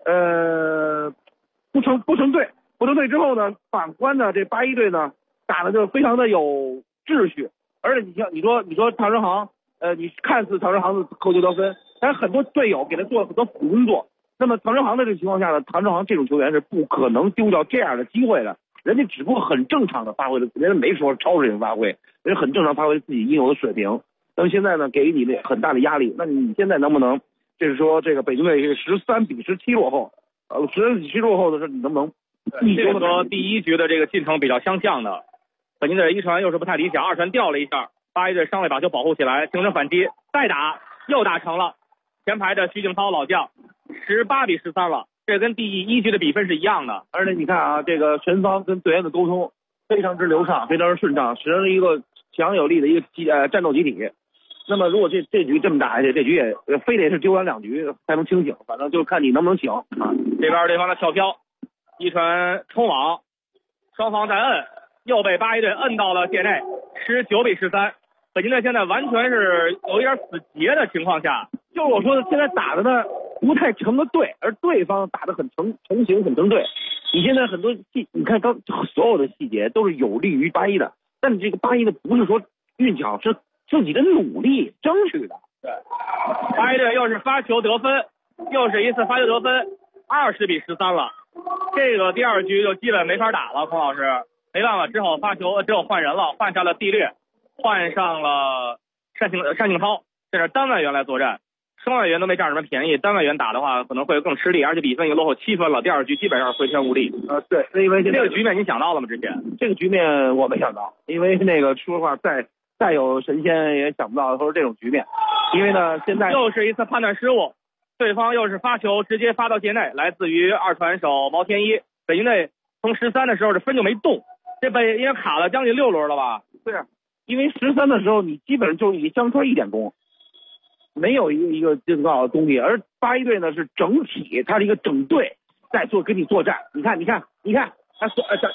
不成队之后呢，反观呢这八一队呢打的就非常的有秩序，而且你说唐晨航，你看似唐晨航的扣球得分，但是很多队友给他做了很多苦工作。那么唐晨航的这个情况下呢，唐晨航这种球员是不可能丢掉这样的机会的，人家只不过很正常的发挥了，人家没说超水平发挥，人家很正常发挥自己应有的水平。那么现在呢，给予你很大的压力，那你现在能不能，就是说这个北京队13比17落后，13比17落后的时候，你能不能？ 这个和第1局的这个进程比较相像的，北京队一传又是不太理想，2传掉了一下，八一队上来把球保护起来，形成反击，再打又打成了，前排的徐景涛老将18比13了，这跟第1局的比分是一样的。 而且你看啊，这个全方跟队员的沟通非常之流畅，非常之顺畅，使成一个强有力的一个战斗集体。那么如果这局这么打下去，这局也非得是丢完2局才能清醒，反正就看你能不能醒啊。 这边对方的跳飘，一传冲网，双方再摁，又被八一队摁到了界内，19比13。北京队现在完全是有一点死结的情况下， 就是我说的，现在打的呢不太成个队，而对方打的很成型，很成队。你现在很多你看所有的细节都是有利于八一的，但你这个八一的不是说运气好，是自己的努力争取的。 对，八一队又是发球得分，又是一次发球得分，20比13了。这个第2局就基本没法打了，孔老师。 没办法，只好发球，只有换人了，换下了地略，换上了单庆涛，这是单外援来作战。双外援都没占什么便宜，单外援打的话可能会更吃力，而且比分已经落后7分了。第2局基本上回天无力。 对，因为这个局面你想到了吗？之前这个局面我没想到，因为那个说实话，再有神仙也想不到说是这种局面。因为呢，现在又是一次判断失误，对方又是发球直接发到界内，来自于二传手毛天一。北京队从13的时候这分就没动，这被应该卡了将近6轮了吧？ 对啊，因为13的时候你基本上就以江川1点攻。没有一个更好的东西，而81队呢是整体，它是一个整队在跟你作战。你看，他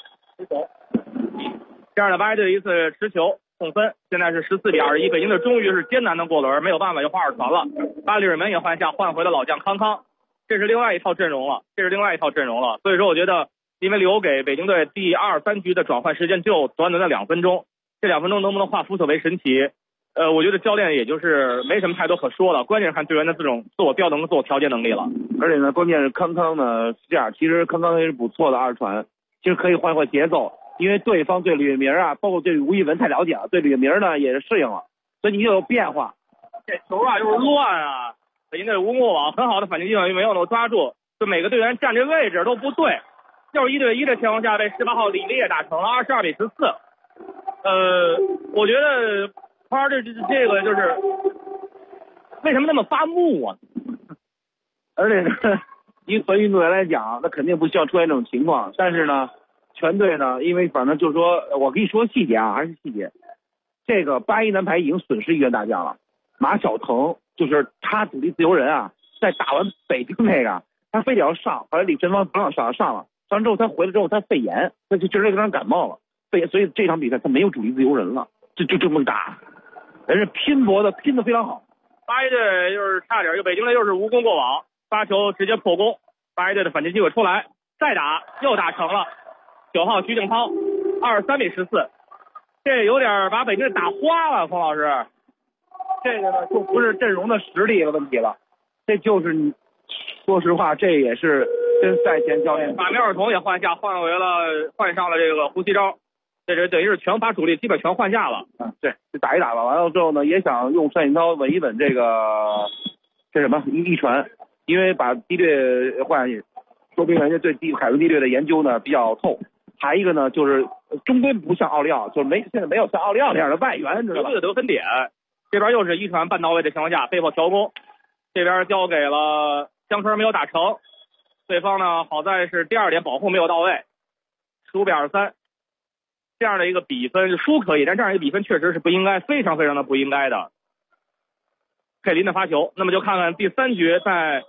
这样的81队的一次持球送分，现在是14比21，北京队终于是艰难的过轮，没有办法就换2传了。巴里尔门也换下，换回了老将康康，这是另外一套阵容了。所以说，我觉得因为留给北京队第2、3局的转换时间就短短的2分钟，这2分钟能不能化腐朽为神奇？我觉得教练也就是没什么太多可说了，关键是看队员的这种自我调动和自我调节能力了。 而且呢，关键是康康呢是这样，其实康康也是不错的2传，其实可以换节奏，因为对方对吕月明啊，包括对吴亦文太了解了，对吕月明呢也是适应了，所以你就有变化。 这球啊就是乱啊，北京队无过网很好的反击机会没有能抓住，就每个队员站这位置都不对，就是1对1的情况下被18号李烈打成了22比14。我觉得花这个就是为什么那么发怒啊？ 而且呢，以本运动员来讲，那肯定不需要出现这种情况。但是呢，全队呢，因为反正就是说我跟你说细节啊，还是细节。这个81男排已经损失一员大将了，马晓腾，就是他主力自由人啊，在打完北京那个，他非得要上，后来李晨芳不让上，上了之后他回来之后他肺炎，那就直接让人感冒了，所以这场比赛他没有主力自由人了，就这么打。人是拼得非常好 ，81队就是差点，北京队又是无功过网，发球直接破功，81队的反击机会出来，再打又打成了，9号徐静涛23比14，这有点把北京队打花了，冯老师。 这个呢就不是阵容的实力的问题了，这就是你说实话，这也是跟赛前教练马苗尔彤也换上了这个胡锡昭。这是等于是全把主力基本全换下了。 对，就打一打吧。完了之后呢，也想用单锦涛稳一稳这什么一传，因为把敌对换下去，说明人家对海伦敌对的研究呢比较透。还一个呢，就是中规不像奥利奥，就是现在没有像奥利奥那样的外援，知道吧？ 得分点，这边又是1传半到位的情况下被迫调攻，这边交给了江川没有打成，对方呢好在是第2点保护没有到位，15比23。这样的一个比分输可以，但这样一个比分确实是不应该，非常非常的不应该的。佩林的发球，那么就看看第3局在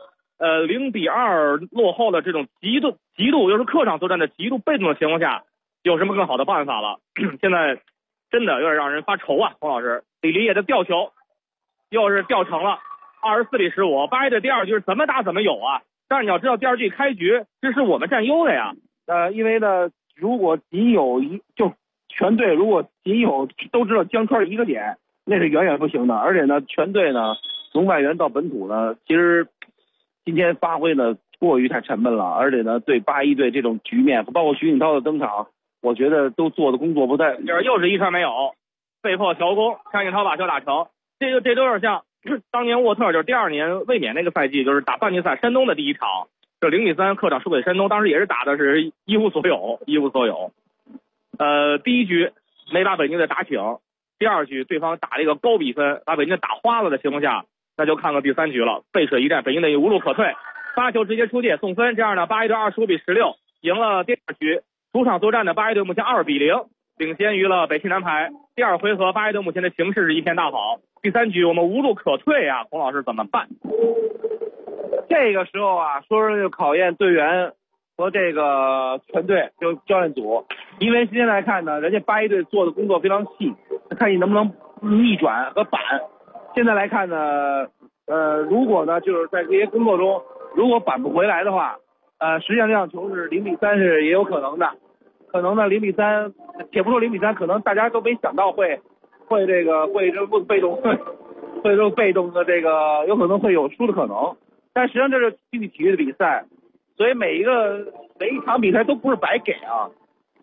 0比2落后的这种极度又是客场作战的极度被动的情况下，有什么更好的办法了？现在真的有点让人发愁啊，洪老师。李黎也的吊球又是吊成了24比15，81队第2局是怎么打怎么有啊，但是你要知道第2局开局这是我们占优的呀。 因为呢，如果仅有全队如果仅有都知道江川一个点，那是远远不行的。而且呢，全队呢从外援到本土呢，其实今天发挥呢过于太沉闷了。而且呢，对81队这种局面，包括徐景涛的登场，我觉得都做的工作不太。 又是1传没有，被迫调攻，张景涛把球打成。这都有点像当年沃特，就是第2年卫冕那个赛季，就是打半决赛山东的第1场，就0比3客场输给山东，当时也是打的是一无所有。第1局没把北京队打醒，第2局对方打了一个高比分，把北京队打花了的情况下，那就看看第3局了。背水一战，北京队无路可退，发球直接出界送分，这样呢81队25比16赢了第2局。主场作战的81队目前2比0领先于了北汽男排。第2回合81队目前的形势是一片大好，第3局我们无路可退啊，洪老师怎么办？ 这个时候啊，说就考验队员和这个全队就教练组，因为现在来看呢，人家81队做的工作非常细，看你能不能逆转和板。现在来看呢，如果呢就是在这些工作中，如果板不回来的话，实际上这场球是0比3是也有可能的。可能呢0比3，且不说0比3，可能大家都没想到会这么被动的这个有可能会有输的可能。但实际上这是竞技体育的比赛，所以每一场比赛都不是白给啊。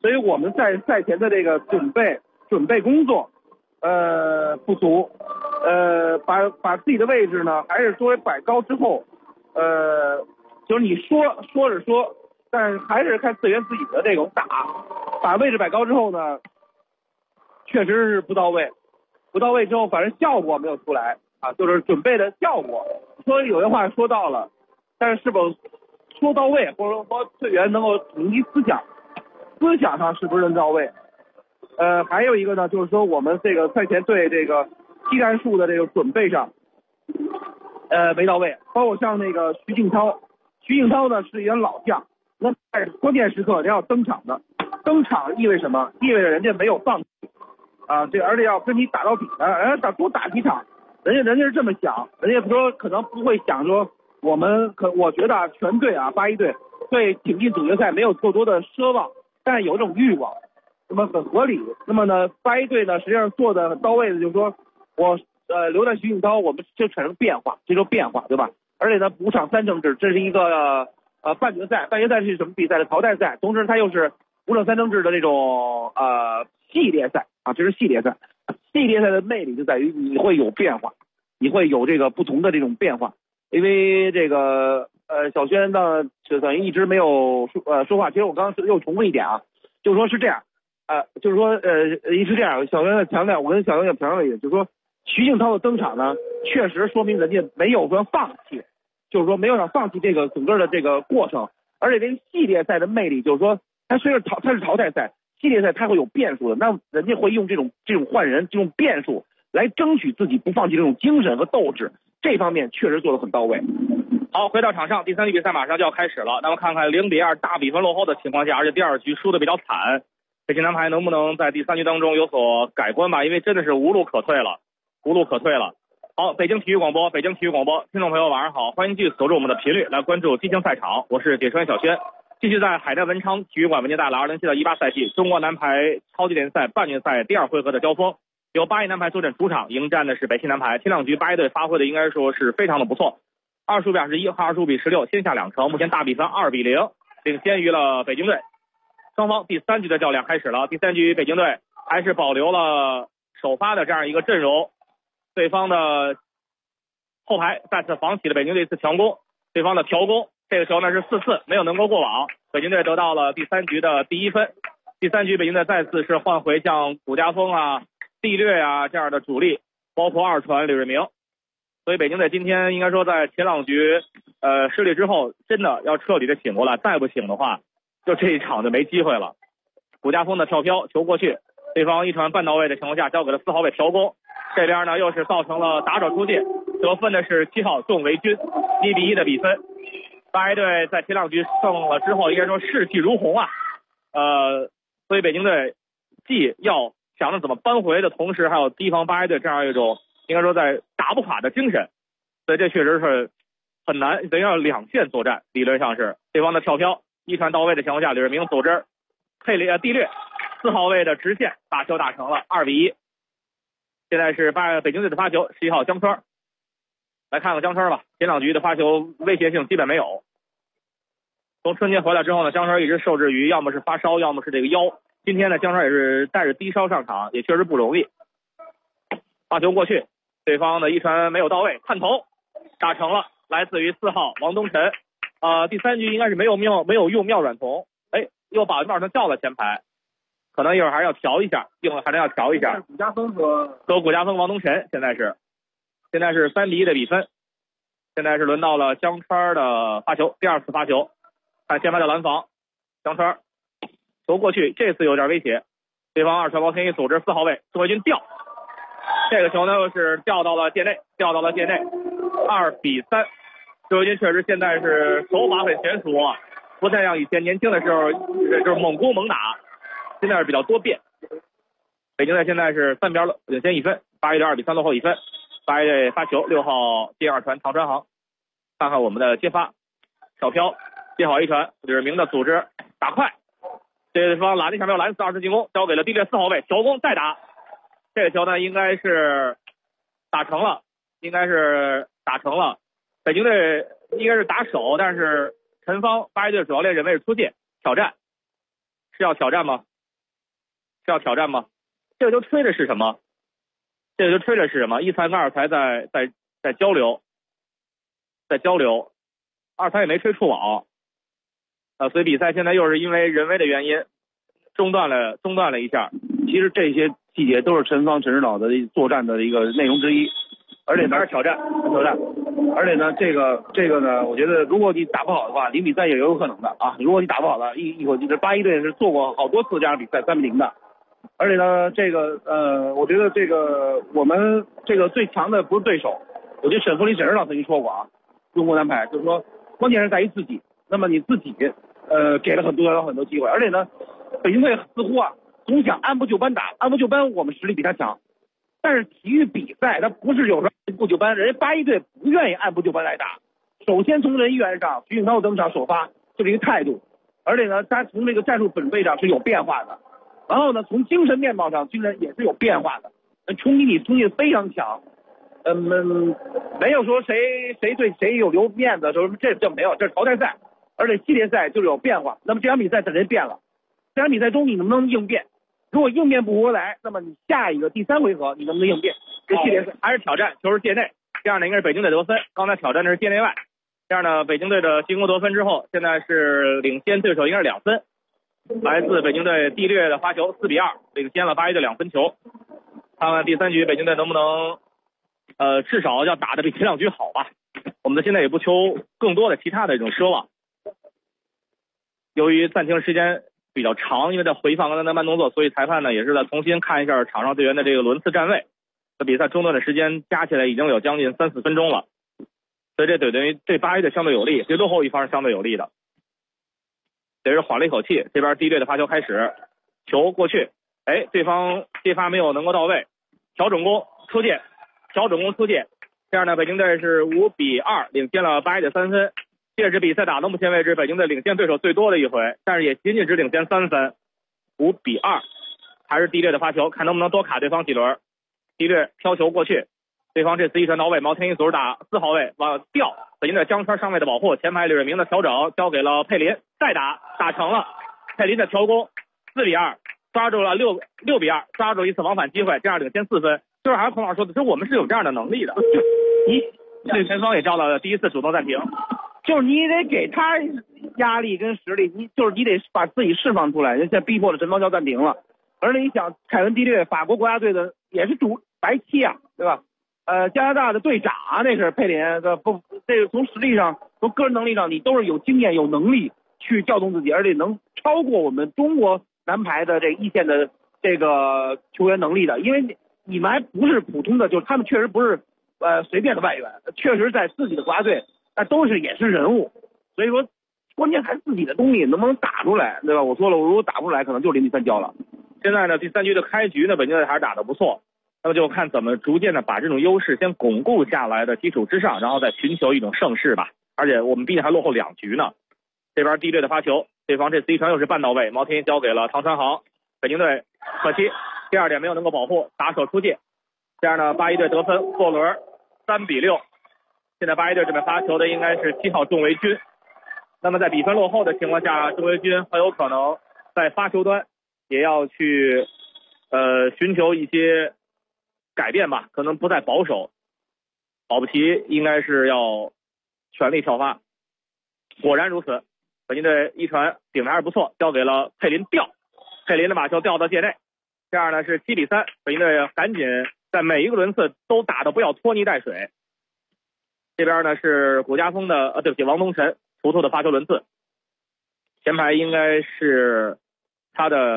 所以我们在赛前的这个准备工作不足，把自己的位置呢还是作为摆高之后，就是你说是说，但还是看队员自己的这种把位置摆高之后呢，确实是不到位之后，反正效果没有出来啊，就是准备的效果。说有些话说到了，但是是否说到位，或者说队员能够统一思想上是不是能到位？还有一个呢，就是说我们这个赛前对这个技战术的这个准备上，没到位。包括像那个徐静涛呢是一员老将，那在关键时刻人要登场的，登场意味什么？意味着人家没有放弃啊，而且要跟你打到底的，人家多打几场，人家是这么想，人家说可能不会想说我觉得全队啊81队对挺进总决赛没有过多的奢望，但有这种欲望，那么很合理。那么呢81队呢实际上做的很到位的，就是说我留在徐静涛，我们就产生变化，这就是变化，对吧？而且呢5场3胜制，这是一个半决赛是什么比赛的淘汰赛，同时它又是5场3胜制的这种系列赛啊，这是系列赛。系列赛的魅力就在于你会有变化，你会有这个不同的这种变化。因为这个小轩呢就等于一直没有说话。其实我刚刚又重复一点啊，就是说是这样，就是说一直这样。小轩的强调，我跟小轩也强调一点，就是说徐静涛的登场呢，确实说明人家没有说放弃，就是说没有想放弃这个整个的这个过程。而且这个系列赛的魅力就是说，它虽然它是淘汰赛，系列赛它会有变数的，那人家会用这种换人这种变数来争取自己不放弃这种精神和斗志，这方面确实做得很到位。 好，回到场上，第3局比赛马上就要开始了。那么看看0-2大比分落后的情况下，而且第2局输得比较惨，北京男排能不能在第3局当中有所改观吧？因为真的是无路可退了。好，北京体育广播，听众朋友晚上好，欢迎继续锁住我们的频率来关注激情赛场，我是解说员小轩。继续在海南文昌体育馆为您带来2017到18赛季中国男排超级联赛半决赛第2回合的交锋，由8一男排坐镇主场迎战的是北汽男排。前2局8一队发挥的应该说是非常的不错，25-21和25-16先下2城，目前大比分2-0领先于了北京队。双方第3局的较量开始了，第3局北京队还是保留了首发的这样一个阵容，对方的后排再次防起了北京队一次强攻，对方的调攻这个时候呢是4-4没有能够过网，北京队得到了第3局的第1分。第3局北京队再次是换回像古家峰啊、地略啊这样的主力，包括2传李瑞明，所以北京队今天应该说在前2局失利之后真的要彻底的醒过来，再不醒的话就这一场就没机会了。古家峰的跳飘球过去，对方1传半到位的情况下交给了4号位调攻，这边呢又是造成了打者出界，得分的是7号仲维军，1-1的比分。8一队在前2局胜了之后应该说士气如虹啊，所以北京队既要想着怎么扳回的同时，还有提防8一队这样一种应该说在打不垮的精神，所以这确实是很难，等于要2线作战。理论上是对方的跳飘1传到位的情况下，李瑞明组织地略4号位的直线把球打成了2-1。现在是北京队的发球，11号江川，来看看江川吧。前2局的发球威胁性基本没有。从春节回来之后呢，江川一直受制于要么是发烧，要么是这个腰。今天呢，江川也是带着低烧上场，也确实不容易。发球过去，对方的1传没有到位，探头打成了，来自于4号王东晨。第3局应该是没有用妙软酮，又把妙软酮叫了前排，可能一会儿还是要调一下，还是要调一下。 古家峰和古家峰王东晨现在是3-1的比分。现在是轮到了江川的发球，第2次发球，看前排的拦防，江川球过去，这次有点威胁，对方2传王天一组织4号位仲维军吊，这个球呢又是掉到了界内，2-3。仲维军确实现在是手法很娴熟啊，不再像以前年轻的时候就是猛攻猛打，现在是比较多变。北京队现在是3边领先1分，8一队2-3落后1分。8一队发球，6号接2传唐川航，看看我们的接发，小飘接好1传，李瑞明的组织打快，对方拦了一下没有拦死，2次进攻交给了地略4号位调攻再打，这个球呢应该是打成了，北京队应该是打手，但是陈芳8一队主教练认为是出界挑战，是要挑战吗？ 是要挑战吗？这个就吹的是什么？一裁跟二裁在交流，二裁也没吹出网，所以比赛现在又是因为人为的原因中断了一下。 其实这些细节都是陈指导的作战的一个内容之一，而且还是挑战， 而且呢，这个呢，我觉得如果你打不好的话，0比3也有可能的啊。如果你打不好的，一会儿这81队是做过好多次这样比赛3比0的。而且呢，我觉得这个我们这个最强的不是对手，我觉得沈指导曾经说过啊，中国男排就是说，关键是在于自己。那么你自己给了很多机会，而且呢，北京队似乎总想按部就班打，按部就班我们实力比他强，但是体育比赛它不是有时候按部就班，人家81队不愿意按部就班来打。首先从人员上，徐景涛登场首发就是一个态度，而且呢，他从这个战术准备上是有变化的。然后呢，从精神面貌上，精神也是有变化的。冲击力非常强，没有说谁对谁有留面子，说这没有，这是淘汰赛，而且系列赛就是有变化。那么这场比赛人变了，这场比赛中你能不能应变？如果应变不回来，那么你下一个第3回合你能不能应变？这系列赛还是挑战，球是界内，这样呢应该是北京队得分。刚才挑战的是界内外，这样呢北京队的进攻得分之后，现在是领先对手应该是2分。来自北京队地略的发球4比2，领先了81队2分球。看看第3局北京队能不能至少要打得比前2局好吧。我们现在也不求更多的其他的这种奢望。由于暂停时间比较长，因为在回放刚才的慢动作，所以裁判呢也是在重新看一下场上队员的这个轮次站位。这比赛中断的时间加起来已经有将近3-4分钟了，所以这等于对81队相对有利，对落后一方是相对有利的。也是缓了一口气，这边地略的发球开始，球过去，对方接发没有能够到位，调整攻出界，这样呢北京队是5比2领先了81队3分。这是比赛打到目前为止北京队领先对手最多的一回，但是也仅仅只领先3分，5比2。还是地略的发球，看能不能多卡对方几轮。地略飘球过去，对方这次一传到位，毛天一组打4号位往吊，北京队江川上位的保护，前排李瑞明的调整交给了佩林，再打成了。佩林的调攻4比2，抓住了6比2，抓住一次往返机会，这样领先4分。就是还是孔老师说的，就是我们是有这样的能力的。这前方也叫到了第一次主动暂停， 就是你得给他压力跟实力，你得把自己释放出来。现在逼迫的陈方叫暂停了，而且你想凯文地略法国国家队的也是白期啊，对吧？加拿大的队长那是佩林，不，这个从实力上，从个人能力上，你都是有经验、有能力去调动自己，而且能超过我们中国男排的这一线的这个球员能力的。因为你们还不是普通的，就是他们确实不是随便的外援，确实在自己的国家队那也是人物。所以说，关键还是自己的东西能不能打出来，对吧？我说了，我如果打不出来，可能就0比3交了。 现在呢，第3局的开局呢，北京队还是打得不错。那么就看怎么逐渐的把这种优势先巩固下来的基础之上，然后再寻求一种胜势吧。而且我们毕竟还落后2局呢。这边地略的发球，对方这次一传又是半到位，毛天一交给了唐传豪。北京队可惜第2点没有能够保护，打手出界。这样呢，81队得分过轮3比6。现在81队这边发球的应该是7号仲维军。那么在比分落后的情况下，仲维军很有可能在发球端也要去寻求一些改变吧，可能不再保守，保不齐应该是要全力跳发。果然如此，北京队一传顶的还是不错，交给了佩林吊，佩林的把球吊到界内，这样呢是7比3，北京队赶紧在每一个轮次都打得不要拖泥带水。这边呢是古家峰的对不起，王东晨图图的发球轮次，前排应该是他的